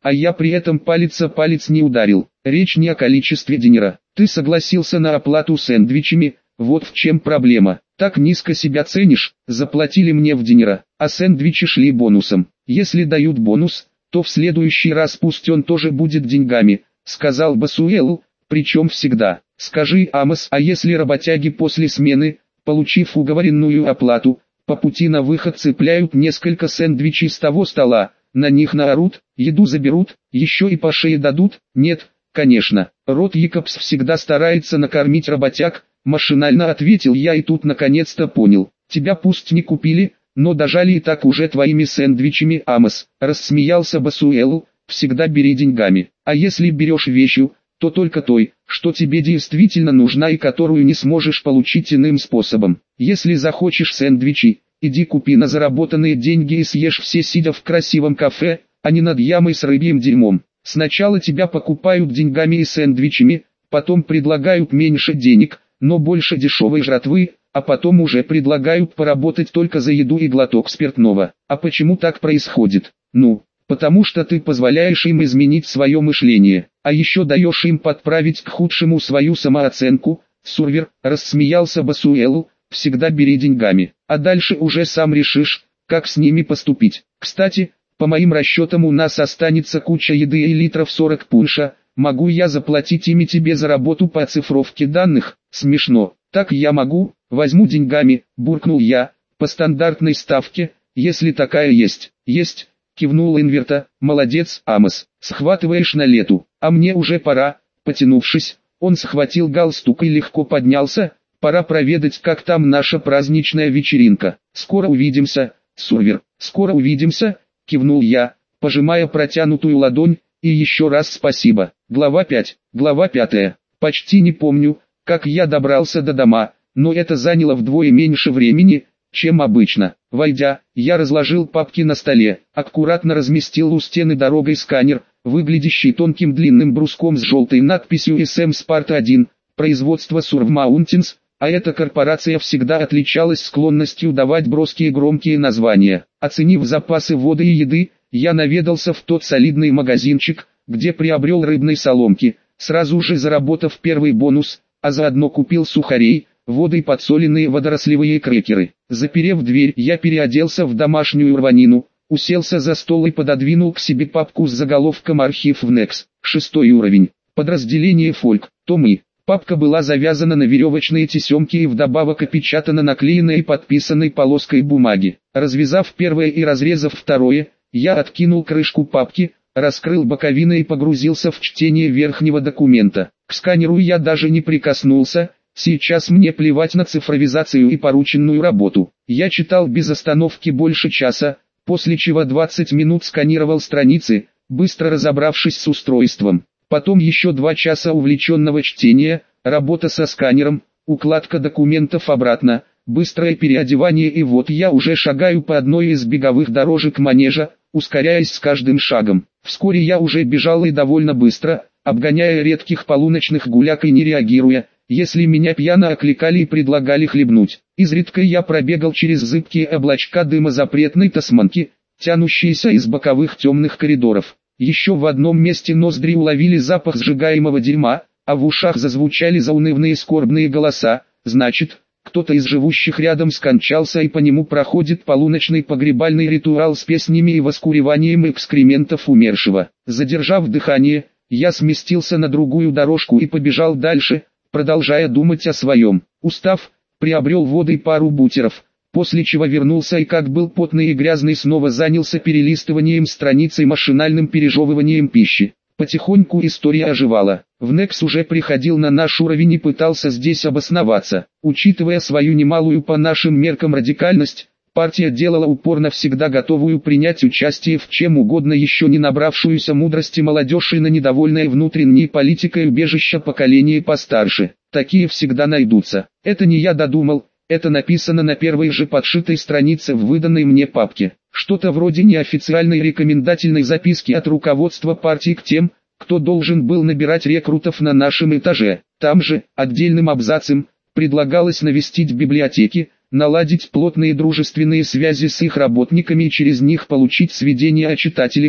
а я при этом палец о палец не ударил. Речь не о количестве денега. Ты согласился на оплату сэндвичами, вот в чем проблема. Так низко себя ценишь, заплатили мне в денега, а сэндвичи шли бонусом. Если дают бонус, то в следующий раз пусть он тоже будет деньгами, сказал Басуэл, причем всегда. Скажи, Амос, а если работяги после смены, получив уговоренную оплату, по пути на выход цепляют несколько сэндвичей с того стола, на них наорут, еду заберут, еще и по шее дадут? Нет, конечно. Рот Якобс всегда старается накормить работяг, машинально ответил я и тут наконец-то понял. Тебя пусть не купили, но дожали и так уже твоими сэндвичами, Амос. Рассмеялся Басуэл, всегда бери деньгами. А если берешь вещью, то только той, что тебе действительно нужна и которую не сможешь получить иным способом. Если захочешь сэндвичи, иди купи на заработанные деньги и съешь все сидя в красивом кафе, а не над ямой с рыбьим дерьмом. Сначала тебя покупают деньгами и сэндвичами, потом предлагают меньше денег, но больше дешевой жратвы, а потом уже предлагают поработать только за еду и глоток спиртного. А почему так происходит? Ну, потому что ты позволяешь им изменить свое мышление, а еще даешь им подправить к худшему свою самооценку. Сурвер, рассмеялся Басуэл, всегда бери деньгами, а дальше уже сам решишь, как с ними поступить. Кстати, по моим расчетам у нас останется куча еды и литров сорок пунша, могу я заплатить ими тебе за работу по оцифровке данных? Смешно. Так я могу, возьму деньгами, буркнул я, по стандартной ставке, если такая есть. Есть. Кивнул Инверта, молодец, Амос, схватываешь на лету, а мне уже пора. Потянувшись, он схватил галстук и легко поднялся, пора проведать, как там наша праздничная вечеринка. Скоро увидимся, Сурвер, скоро увидимся, кивнул я, пожимая протянутую ладонь, и еще раз спасибо. Глава пять. Глава пятая. Почти не помню, как я добрался до дома, но это заняло вдвое меньше времени, чем обычно. Войдя, я разложил папки на столе, аккуратно разместил у стены дорогой сканер, выглядящий тонким длинным бруском с желтой надписью эс эм Sparta один, производство Surf Mountains, а эта корпорация всегда отличалась склонностью давать броские громкие названия. Оценив запасы воды и еды, я наведался в тот солидный магазинчик, где приобрел рыбной соломки, сразу же заработав первый бонус, а заодно купил сухарей, воды и подсоленные водорослевые крекеры. Заперев дверь, я переоделся в домашнюю рванину, уселся за стол и пододвинул к себе папку с заголовком «Архив в Некс». Шестой уровень. Подразделение «Фольк». Томы. Папка была завязана на веревочные тесемки и вдобавок опечатана наклеенной и подписанной полоской бумаги. Развязав первое и разрезав второе, я откинул крышку папки, раскрыл боковины и погрузился в чтение верхнего документа. К сканеру я даже не прикоснулся. Сейчас мне плевать на цифровизацию и порученную работу. Я читал без остановки больше часа, после чего двадцать минут сканировал страницы, быстро разобравшись с устройством. Потом еще два часа увлеченного чтения, работа со сканером, укладка документов обратно, быстрое переодевание, и вот я уже шагаю по одной из беговых дорожек манежа, ускоряясь с каждым шагом. Вскоре я уже бежал и довольно быстро, обгоняя редких полуночных гуляк и не реагируя, если меня пьяно окликали и предлагали хлебнуть. Изредка я пробегал через зыбкие облачка дыма запретной тасманки, тянущиеся из боковых темных коридоров. Еще в одном месте ноздри уловили запах сжигаемого дерьма, а в ушах зазвучали заунывные скорбные голоса. Значит, кто-то из живущих рядом скончался, и по нему проходит полуночный погребальный ритуал с песнями и воскуреванием экскрементов умершего. Задержав дыхание, я сместился на другую дорожку и побежал дальше, продолжая думать о своем. Устав, приобрел воды и пару бутеров, после чего вернулся и, как был потный и грязный, снова занялся перелистыванием страниц и машинальным пережевыванием пищи. Потихоньку история оживала. В Некс уже приходил на наш уровень и пытался здесь обосноваться. Учитывая свою немалую по нашим меркам радикальность, партия делала упор на всегда готовую принять участие в чем угодно еще не набравшуюся мудрости молодежь и на недовольное внутренней политикой убежища поколение постарше. Такие всегда найдутся. Это не я додумал, это написано на первой же подшитой странице в выданной мне папке. Что-то вроде неофициальной рекомендательной записки от руководства партии к тем, кто должен был набирать рекрутов на нашем этаже. Там же, отдельным абзацем, предлагалось навестить библиотеки, наладить плотные дружественные связи с их работниками и через них получить сведения о читателях,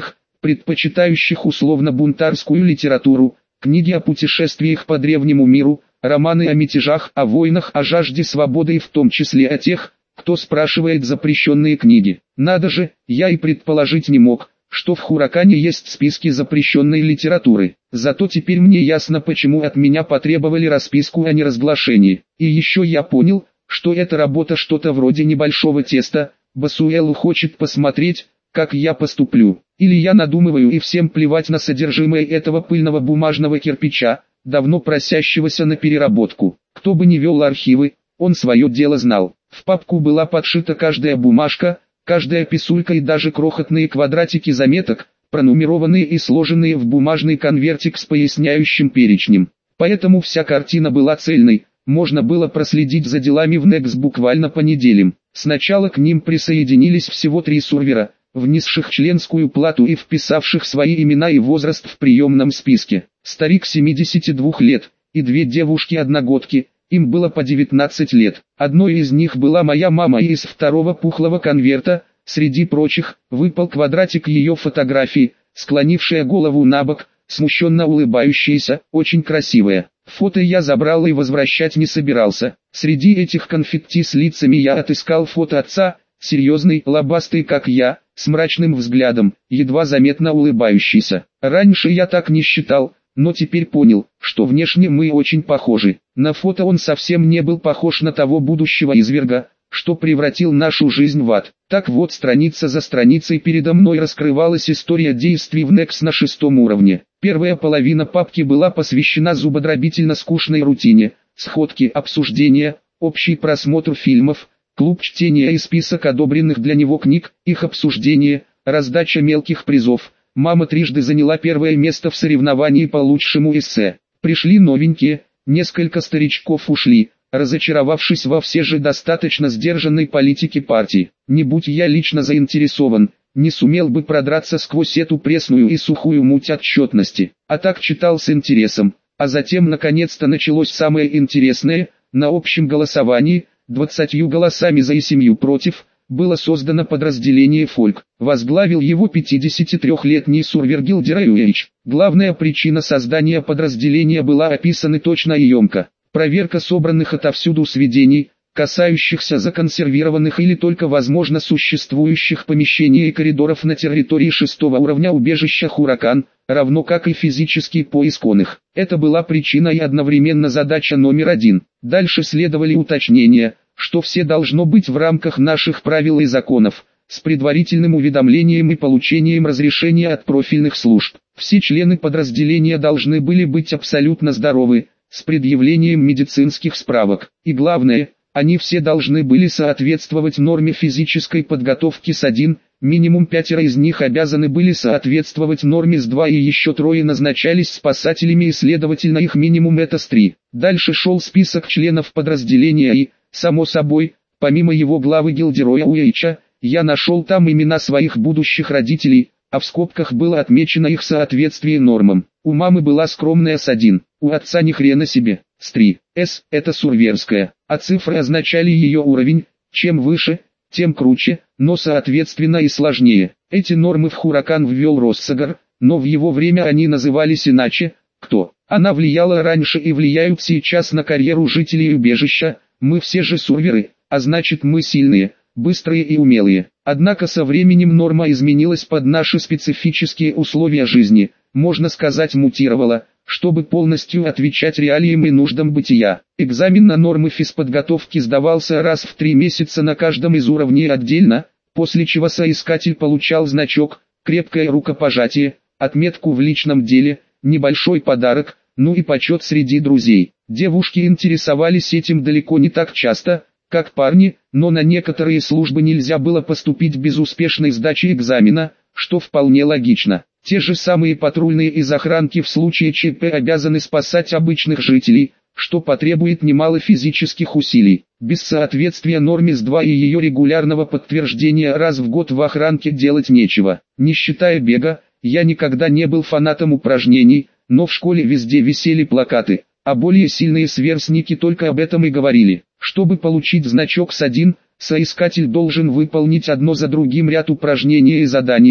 предпочитающих условно-бунтарскую литературу, книги о путешествиях по древнему миру, романы о мятежах, о войнах, о жажде свободы и в том числе о тех, кто спрашивает запрещенные книги. Надо же, я и предположить не мог, что в Хуракане есть списки запрещенной литературы. Зато теперь мне ясно, почему от меня потребовали расписку о неразглашении. И еще я понял, что эта работа что-то вроде небольшого теста. Басуэлу хочет посмотреть, как я поступлю. Или я надумываю и всем плевать на содержимое этого пыльного бумажного кирпича, давно просящегося на переработку. Кто бы ни вел архивы, он свое дело знал. В папку была подшита каждая бумажка, каждая писулька и даже крохотные квадратики заметок, пронумерованные и сложенные в бумажный конвертик с поясняющим перечнем. Поэтому вся картина была цельной, можно было проследить за делами в Некс буквально по неделям. Сначала к ним присоединились всего три сурвера, внесших членскую плату и вписавших свои имена и возраст в приемном списке. Старик семидесяти двух лет, и две девушки-одногодки, им было по девятнадцать лет. Одной из них была моя мама, и из второго пухлого конверта, среди прочих, выпал квадратик ее фотографии, склонившая голову набок, смущенно улыбающаяся, очень красивая. Фото я забрал и возвращать не собирался. Среди этих конфетти с лицами я отыскал фото отца, серьезный, лобастый как я, с мрачным взглядом, едва заметно улыбающийся. Раньше я так не считал, но теперь понял, что внешне мы очень похожи. На фото он совсем не был похож на того будущего изверга, что превратил нашу жизнь в ад. Так вот, страница за страницей передо мной раскрывалась история действий в Некс на шестом уровне. Первая половина папки была посвящена зубодробительно скучной рутине: сходки, обсуждения, общий просмотр фильмов, клуб чтения и список одобренных для него книг, их обсуждение, раздача мелких призов. Мама трижды заняла первое место в соревновании по лучшему эссе. Пришли новенькие, несколько старичков ушли, разочаровавшись во все же достаточно сдержанной политике партии. Не будь я лично заинтересован, не сумел бы продраться сквозь эту пресную и сухую муть отчетности. А так читал с интересом. А затем наконец-то началось самое интересное: на общем голосовании, двадцатью голосами за и семью против, было создано подразделение «Фольк». Возглавил его пятидесятитрёхлетний сурвер Гилдераюэйч. Главная причина создания подразделения была описана точно и емко. Проверка собранных отовсюду сведений, касающихся законсервированных или только возможно существующих помещений и коридоров на территории шестого уровня убежища Хуракан, равно как и физический поиск их. Это была причина и одновременно задача номер один. Дальше следовали уточнения, что все должно быть в рамках наших правил и законов, с предварительным уведомлением и получением разрешения от профильных служб. Все члены подразделения должны были быть абсолютно здоровы, с предъявлением медицинских справок. И главное, они все должны были соответствовать норме физической подготовки эс один, минимум пятеро из них обязаны были соответствовать норме эс два и еще трое назначались спасателями и следовательно их минимум это эс три. Дальше шел список членов подразделения и, само собой, помимо его главы Гилдераюэйча, я нашел там имена своих будущих родителей, а в скобках было отмечено их соответствие нормам. У мамы была скромная эс один, у отца ни хрена себе, эс три. С – это сурверская, а цифры означали ее уровень, чем выше, тем круче, но соответственно и сложнее. Эти нормы в Хуракан ввел Россагар, но в его время они назывались иначе. Кто? Она влияла раньше и влияют сейчас на карьеру жителей убежища. Мы все же сурверы, а значит мы сильные, быстрые и умелые. Однако со временем норма изменилась под наши специфические условия жизни, можно сказать мутировала, чтобы полностью отвечать реалиям и нуждам бытия. Экзамен на нормы физподготовки сдавался раз в три месяца на каждом из уровней отдельно, после чего соискатель получал значок, крепкое рукопожатие, отметку в личном деле, небольшой подарок, ну и почет среди друзей. Девушки интересовались этим далеко не так часто, как парни, но на некоторые службы нельзя было поступить без успешной сдачи экзамена, что вполне логично. Те же самые патрульные из охранки в случае ЧП обязаны спасать обычных жителей, что потребует немало физических усилий. Без соответствия норме эс два и ее регулярного подтверждения раз в год в охранке делать нечего. Не считая бега, я никогда не был фанатом упражнений, но в школе везде висели плакаты, а более сильные сверстники только об этом и говорили. Чтобы получить значок эс один, соискатель должен выполнить одно за другим ряд упражнений и заданий,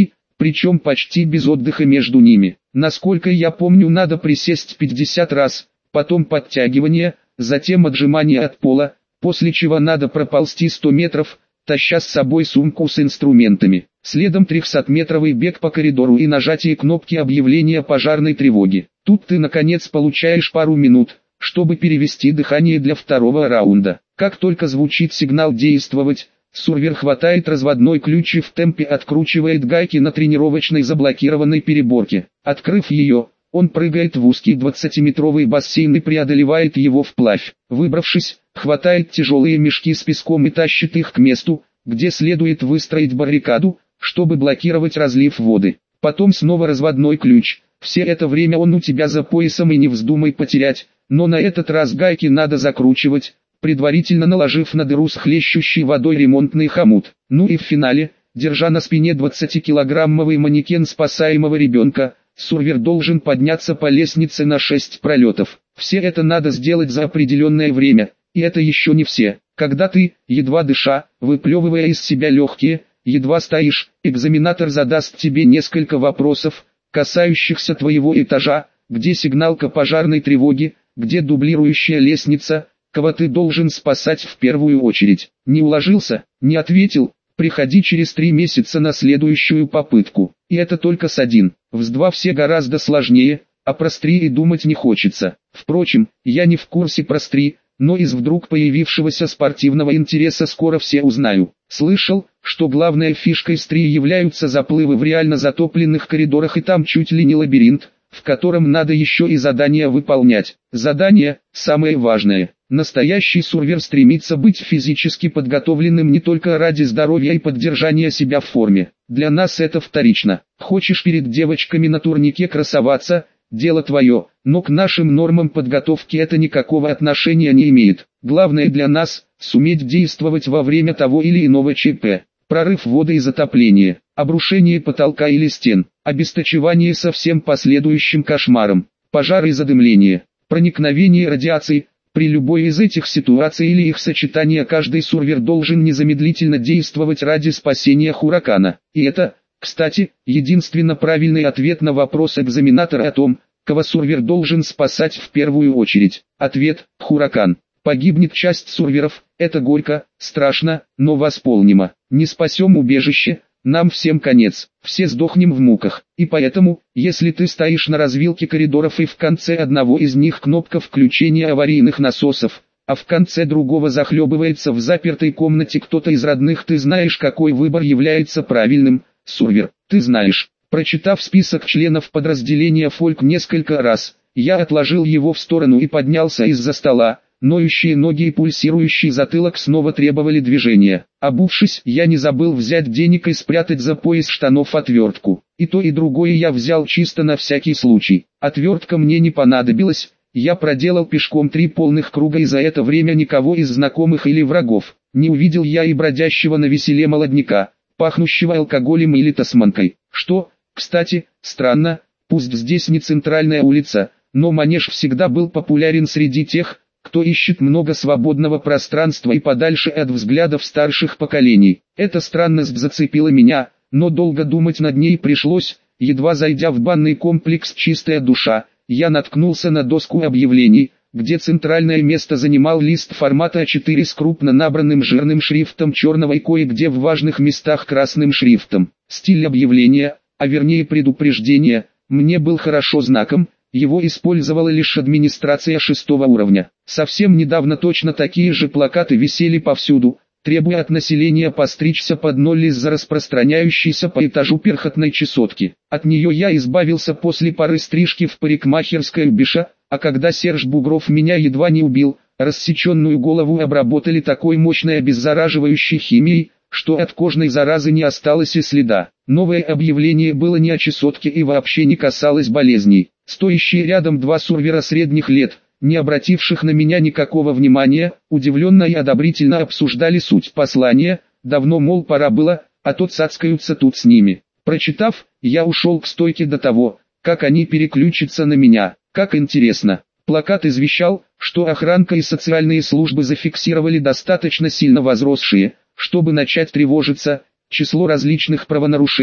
причем почти без отдыха между ними. Насколько я помню, надо присесть пятьдесят раз, потом подтягивание, затем отжимание от пола, после чего надо проползти сто метров, таща с собой сумку с инструментами. Следом трехсотметровый бег по коридору и нажатие кнопки объявления пожарной тревоги. Тут ты наконец получаешь пару минут, чтобы перевести дыхание для второго раунда. Как только звучит сигнал «действовать», Сурвер хватает разводной ключ и в темпе откручивает гайки на тренировочной заблокированной переборке. Открыв ее, он прыгает в узкий двадцатиметровый бассейн и преодолевает его вплавь. Выбравшись, хватает тяжелые мешки с песком и тащит их к месту, где следует выстроить баррикаду, чтобы блокировать разлив воды. Потом снова разводной ключ. Все это время он у тебя за поясом и не вздумай потерять, но на этот раз гайки надо закручивать, предварительно наложив на дыру с хлещущей водой ремонтный хомут. Ну и в финале, держа на спине двадцатикилограммовый манекен спасаемого ребенка, Сурвер должен подняться по лестнице на шесть пролетов. Все это надо сделать за определенное время, и это еще не все. Когда ты, едва дыша, выплевывая из себя легкие, едва стоишь, экзаменатор задаст тебе несколько вопросов, касающихся твоего этажа, где сигналка пожарной тревоги, где дублирующая лестница, кого ты должен спасать в первую очередь. Не уложился, не ответил, приходи через три месяца на следующую попытку. И это только с один. В с два все гораздо сложнее, а про с три и думать не хочется. Впрочем, я не в курсе про с три, но из вдруг появившегося спортивного интереса скоро все узнаю. Слышал, что главной фишкой с три являются заплывы в реально затопленных коридорах, и там чуть ли не лабиринт, в котором надо еще и задания выполнять. Задание – самое важное. Настоящий сурвер стремится быть физически подготовленным не только ради здоровья и поддержания себя в форме. Для нас это вторично. Хочешь перед девочками на турнике красоваться – дело твое, но к нашим нормам подготовки это никакого отношения не имеет. Главное для нас – суметь действовать во время того или иного ЧП. Прорыв воды и затопление, обрушение потолка или стен, обесточивание со всем последующим кошмаром, пожар и задымление, проникновение радиации. При любой из этих ситуаций или их сочетания каждый сурвер должен незамедлительно действовать ради спасения Хуракана. И это, кстати, единственно правильный ответ на вопрос экзаменатора о том, кого сурвер должен спасать в первую очередь. Ответ – Хуракан. Погибнет часть сурверов, это горько, страшно, но восполнимо. Не спасем убежище, нам всем конец, все сдохнем в муках. И поэтому, если ты стоишь на развилке коридоров и в конце одного из них кнопка включения аварийных насосов, а в конце другого захлебывается в запертой комнате кто-то из родных, ты знаешь, какой выбор является правильным, сурвер. Ты знаешь. Прочитав список членов подразделения «Фольк» несколько раз, я отложил его в сторону и поднялся из-за стола. Ноющие ноги и пульсирующий затылок снова требовали движения. Обувшись, я не забыл взять денег и спрятать за пояс штанов отвертку. И то и другое я взял чисто на всякий случай. Отвертка мне не понадобилась, я проделал пешком три полных круга, и за это время никого из знакомых или врагов не увидел я и бродящего навеселе молодняка, пахнущего алкоголем или тасманкой. Что, кстати, странно, пусть здесь не центральная улица, но манеж всегда был популярен среди тех, кто ищет много свободного пространства и подальше от взглядов старших поколений. Эта странность зацепила меня, но долго думать над ней пришлось. Едва зайдя в банный комплекс «Чистая душа», я наткнулся на доску объявлений, где центральное место занимал лист формата а четыре с крупно набранным жирным шрифтом черного и кое-где в важных местах красным шрифтом. Стиль объявления, а вернее предупреждения, мне был хорошо знаком. Его использовала лишь администрация шестого уровня. Совсем недавно точно такие же плакаты висели повсюду, требуя от населения постричься под ноль из-за распространяющейся по этажу перхотной чесотки. От нее я избавился после пары стрижки в парикмахерской Биша, а когда Серж Бугров меня едва не убил, рассеченную голову обработали такой мощной обеззараживающей химией, что от кожной заразы не осталось и следа. Новое объявление было не о чесотке и вообще не касалось болезней. Стоящие рядом два сурвера средних лет, не обративших на меня никакого внимания, удивленно и одобрительно обсуждали суть послания, давно, мол, пора было, а то цацкаются тут с ними. Прочитав, я ушел к стойке до того, как они переключатся на меня. Как интересно. Плакат извещал, что охранка и социальные службы зафиксировали достаточно сильно возросшие, чтобы начать тревожиться, число различных правонарушений,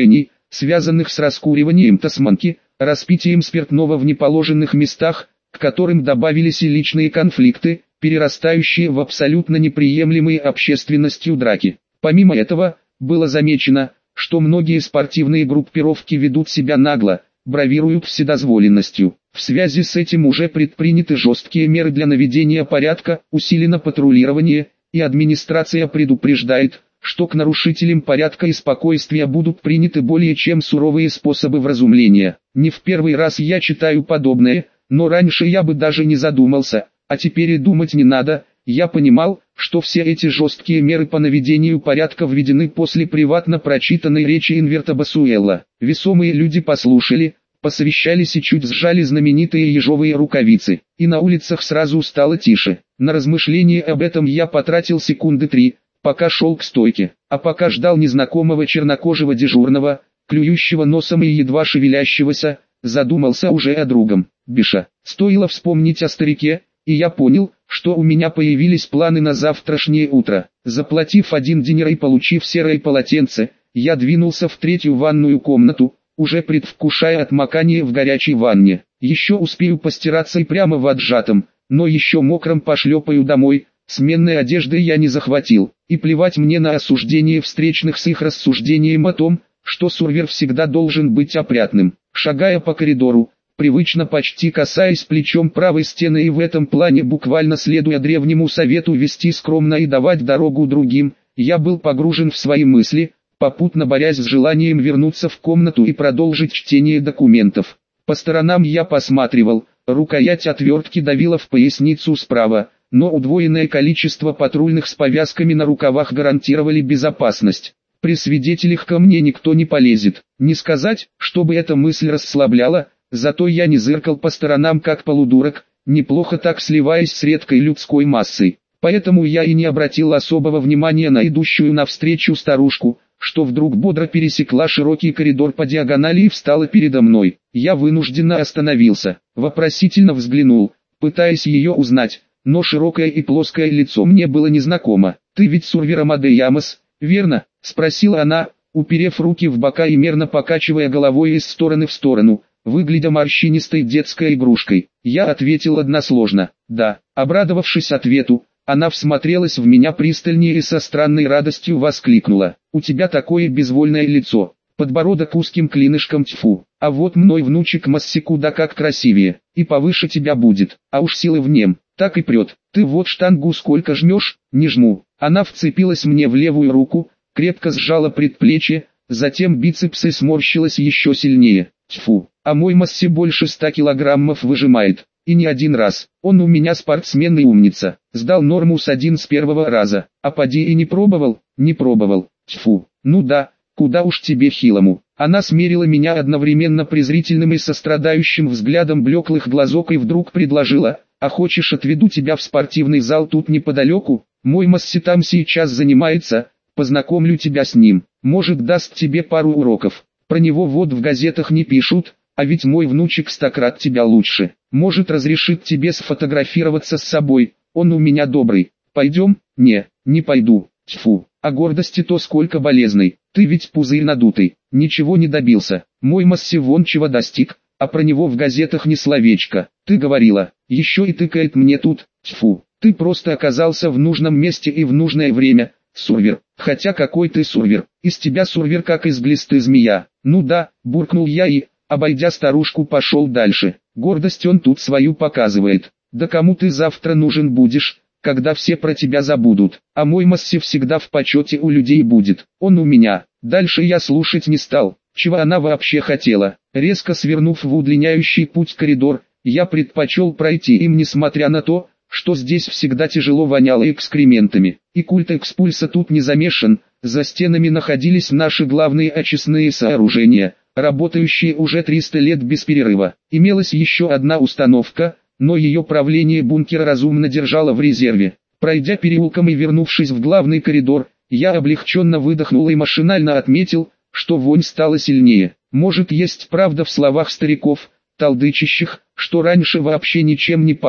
связанных с раскуриванием тасманки, распитием спиртного в неположенных местах, к которым добавились и личные конфликты, перерастающие в абсолютно неприемлемые общественностью драки. Помимо этого, было замечено, что многие спортивные группировки ведут себя нагло, бравируют вседозволенностью. В связи с этим уже предприняты жесткие меры для наведения порядка, усилено патрулирование, и администрация предупреждает, что к нарушителям порядка и спокойствия будут приняты более чем суровые способы вразумления. Не в первый раз я читаю подобное, но раньше я бы даже не задумался, а теперь и думать не надо. Я понимал, что все эти жесткие меры по наведению порядка введены после приватно прочитанной речи Инверта Басуэлла. Весомые люди послушали, посовещались и чуть сжали знаменитые ежовые рукавицы, и на улицах сразу стало тише. На размышление об этом я потратил секунды три, пока шел к стойке, а пока ждал незнакомого чернокожего дежурного, клюющего носом и едва шевелящегося, задумался уже о другом. Биша. Стоило вспомнить о старике, и я понял, что у меня появились планы на завтрашнее утро. Заплатив один динар и получив серое полотенце, я двинулся в третью ванную комнату, уже предвкушая отмокание в горячей ванне. Еще успею постираться и прямо в отжатом, но еще мокром пошлепаю домой. Сменной одежды я не захватил, и плевать мне на осуждение встречных с их рассуждением о том, что сурвер всегда должен быть опрятным. Шагая по коридору, привычно почти касаясь плечом правой стены и в этом плане буквально следуя древнему совету вести скромно и давать дорогу другим, я был погружен в свои мысли, попутно борясь с желанием вернуться в комнату и продолжить чтение документов. По сторонам я посматривал, рукоять отвертки давила в поясницу справа, но удвоенное количество патрульных с повязками на рукавах гарантировали безопасность. При свидетелях ко мне никто не полезет. Не сказать, чтобы эта мысль расслабляла, зато я не зыркал по сторонам как полудурок, неплохо так сливаясь с редкой людской массой. Поэтому я и не обратил особого внимания на идущую навстречу старушку, что вдруг бодро пересекла широкий коридор по диагонали и встала передо мной. Я вынужденно остановился, вопросительно взглянул, пытаясь ее узнать, но широкое и плоское лицо мне было незнакомо. «Ты ведь Сурвер Амадеямос, верно?» — спросила она, уперев руки в бока и мерно покачивая головой из стороны в сторону, выглядя морщинистой детской игрушкой. Я ответил односложно «да». Обрадовавшись ответу, она всмотрелась в меня пристальнее и со странной радостью воскликнула: «У тебя такое безвольное лицо, подбородок узким клинышком, тьфу, а вот мной внучек Масси куда как красивее, и повыше тебя будет, а уж силы в нем, так и прет. Ты вот штангу сколько жмешь?» «Не жму». Она вцепилась мне в левую руку, крепко сжала предплечье, затем бицепсы сморщилась еще сильнее. «Тьфу, а мой Масси больше ста килограммов выжимает. И не один раз. Он у меня спортсмен и умница. Сдал норму с один с первого раза. А поди и не пробовал?» «Не пробовал. Тьфу. Ну да, куда уж тебе хилому». Она смерила меня одновременно презрительным и сострадающим взглядом блеклых глазок и вдруг предложила: «А хочешь, отведу тебя в спортивный зал тут неподалеку? Мой Масси там сейчас занимается, познакомлю тебя с ним. Может, даст тебе пару уроков. Про него вот в газетах не пишут, а ведь мой внучек стократ тебя лучше. Может, разрешит тебе сфотографироваться с собой, он у меня добрый. Пойдем?» «Не, не пойду. Тьфу, а гордости-то сколько болезной. Ты ведь пузырь надутый, ничего не добился. Мой Масси вон чего достиг, а про него в газетах ни словечко. Ты говорила, еще и тыкает мне тут. Тьфу, ты просто оказался в нужном месте и в нужное время, Сурвер. Хотя какой ты Сурвер, из тебя Сурвер как из глисты змея». «Ну да», буркнул я и, обойдя старушку, пошел дальше. Гордость он тут свою показывает. «Да кому ты завтра нужен будешь, когда все про тебя забудут? А мой Масси всегда в почете у людей будет. Он у меня». Дальше я слушать не стал. Чего она вообще хотела? Резко свернув в удлиняющий путь коридор, я предпочел пройти им, несмотря на то, что здесь всегда тяжело воняло экскрементами. И культ экспульса тут не замешан. За стенами находились наши главные очистные сооружения, работающие уже триста лет без перерыва. Имелась еще одна установка, но ее правление бункера разумно держало в резерве. Пройдя переулком и вернувшись в главный коридор, я облегченно выдохнул и машинально отметил, что вонь стала сильнее. Может, есть правда в словах стариков, толдычащих, что раньше вообще ничем не пахло,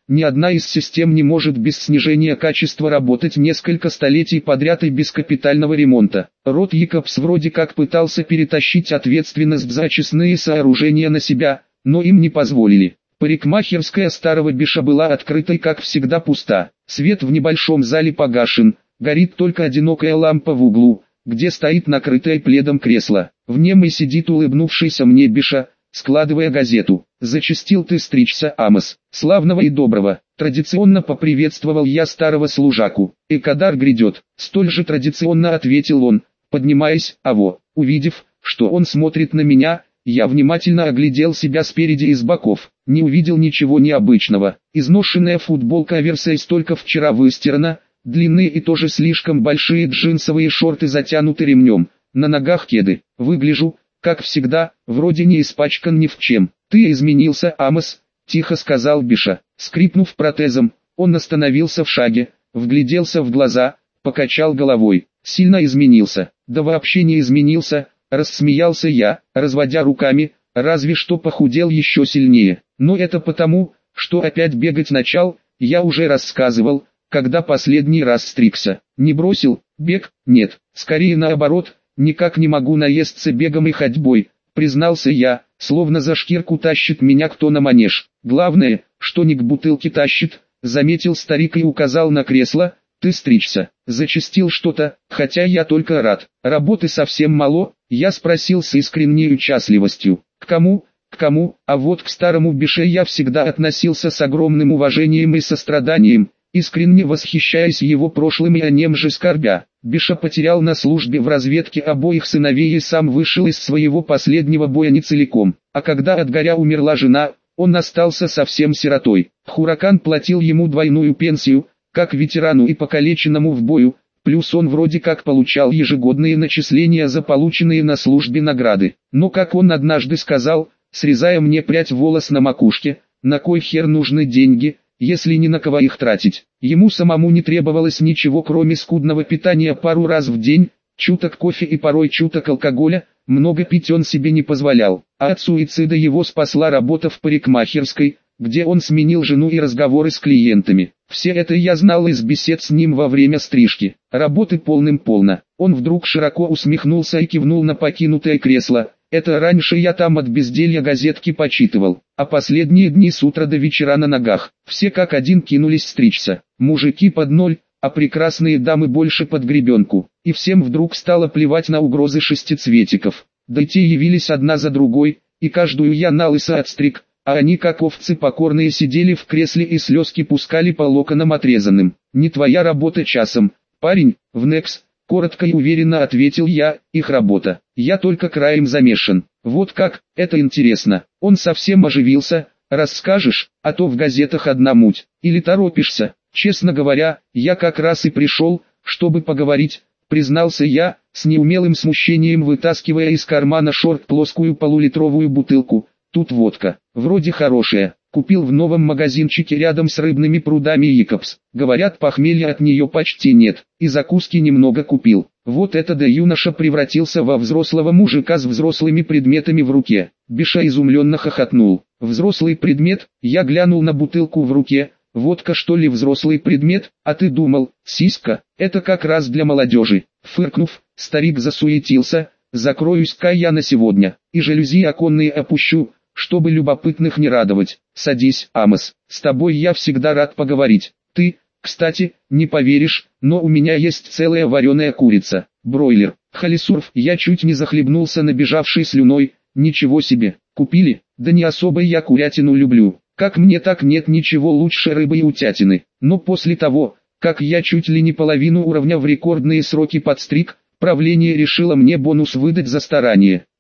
ни одна из систем не может без снижения качества работать несколько столетий подряд и без капитального ремонта. Род Якобс вроде как пытался перетащить ответственность за очистные сооружения на себя, но им не позволили. Парикмахерская старого Биша была открытой, как всегда, пуста. Свет в небольшом зале погашен, горит только одинокая лампа в углу, где стоит накрытое пледом кресло. В нем и сидит улыбнувшийся мне Биша, складывая газету. «Зачастил ты стричься, Амос, славного и доброго», традиционно поприветствовал я старого служаку. «Экадар грядет», столь же традиционно ответил он, поднимаясь. Аво, увидев, что он смотрит на меня, я внимательно оглядел себя спереди и с боков. Не увидел ничего необычного. Изношенная футболка оверсайз только вчера выстирана, длинные и тоже слишком большие джинсовые шорты затянуты ремнем, на ногах кеды. Выгляжу, как всегда, вроде не испачкан ни в чем. «Ты изменился, Амос», — тихо сказал Биша. Скрипнув протезом, он остановился в шаге, вгляделся в глаза, покачал головой. «Сильно изменился». «Да вообще не изменился», — рассмеялся я, разводя руками, разве что похудел еще сильнее. Но это потому, что опять бегать начал, я уже рассказывал, когда последний раз стригся. Не бросил, бег, нет, скорее наоборот, никак не могу наесться бегом и ходьбой, признался я, словно за шкирку тащит меня кто на манеж. Главное, что не к бутылке тащит, заметил старик и указал на кресло. «Ты стричься». Зачастил что-то, хотя я только рад. Работы совсем мало, я спросил с искренней участливостью. К кому? К кому? А вот к старому Бише я всегда относился с огромным уважением и состраданием, искренне восхищаясь его прошлым и о нем же скорбя. Биша потерял на службе в разведке обоих сыновей и сам вышел из своего последнего боя не целиком. А когда от горя умерла жена, он остался совсем сиротой. Хуракан платил ему двойную пенсию, как ветерану и покалеченному в бою, плюс он вроде как получал ежегодные начисления за полученные на службе награды. Но как он однажды сказал, срезая мне прядь волос на макушке, на кой хер нужны деньги, если ни на кого их тратить. Ему самому не требовалось ничего кроме скудного питания пару раз в день, чуток кофе и порой чуток алкоголя, много пить он себе не позволял. А от суицида его спасла работа в парикмахерской, где он сменил жену и разговоры с клиентами. Все это я знал из бесед с ним во время стрижки. Работы полным-полно. Он вдруг широко усмехнулся и кивнул на покинутое кресло. Это раньше я там от безделья газетки почитывал, а последние дни с утра до вечера на ногах. Все как один кинулись стричься. Мужики под ноль, а прекрасные дамы больше под гребенку. И всем вдруг стало плевать на угрозы шестицветиков. Да и те явились одна за другой, и каждую я налысо отстриг. А они как овцы покорные сидели в кресле и слезки пускали по локонам отрезанным. «Не твоя работа часом, парень, в Некс», — коротко и уверенно ответил я, — «их работа. Я только краем замешан». «Вот как, это интересно». Он совсем оживился. «Расскажешь, а то в газетах одна муть. Или торопишься?» «Честно говоря, я как раз и пришел, чтобы поговорить», — признался я, с неумелым смущением вытаскивая из кармана шорт плоскую полулитровую бутылку. «Тут водка, вроде хорошая, купил в новом магазинчике рядом с рыбными прудами Якобс. Говорят, похмелья от нее почти нет, и закуски немного купил». Вот это да, юноша превратился во взрослого мужика с взрослыми предметами в руке. Биша изумленно хохотнул. «Взрослый предмет?» Я глянул на бутылку в руке. «Водка что ли взрослый предмет? А ты думал, сиська? Это как раз для молодежи». Фыркнув, старик засуетился. «Закроюсь-ка я на сегодня, и жалюзи оконные опущу, чтобы любопытных не радовать. Садись, Амос, с тобой я всегда рад поговорить. Ты, кстати, не поверишь, но у меня есть целая вареная курица, бройлер, халисурф». Я чуть не захлебнулся набежавшей слюной. «Ничего себе, купили? Да не особо я курятину люблю. Как мне так нет ничего лучше рыбы и утятины». Но после того, как я чуть ли не половину уровня в рекордные сроки подстриг, правление решило мне бонус выдать за старание.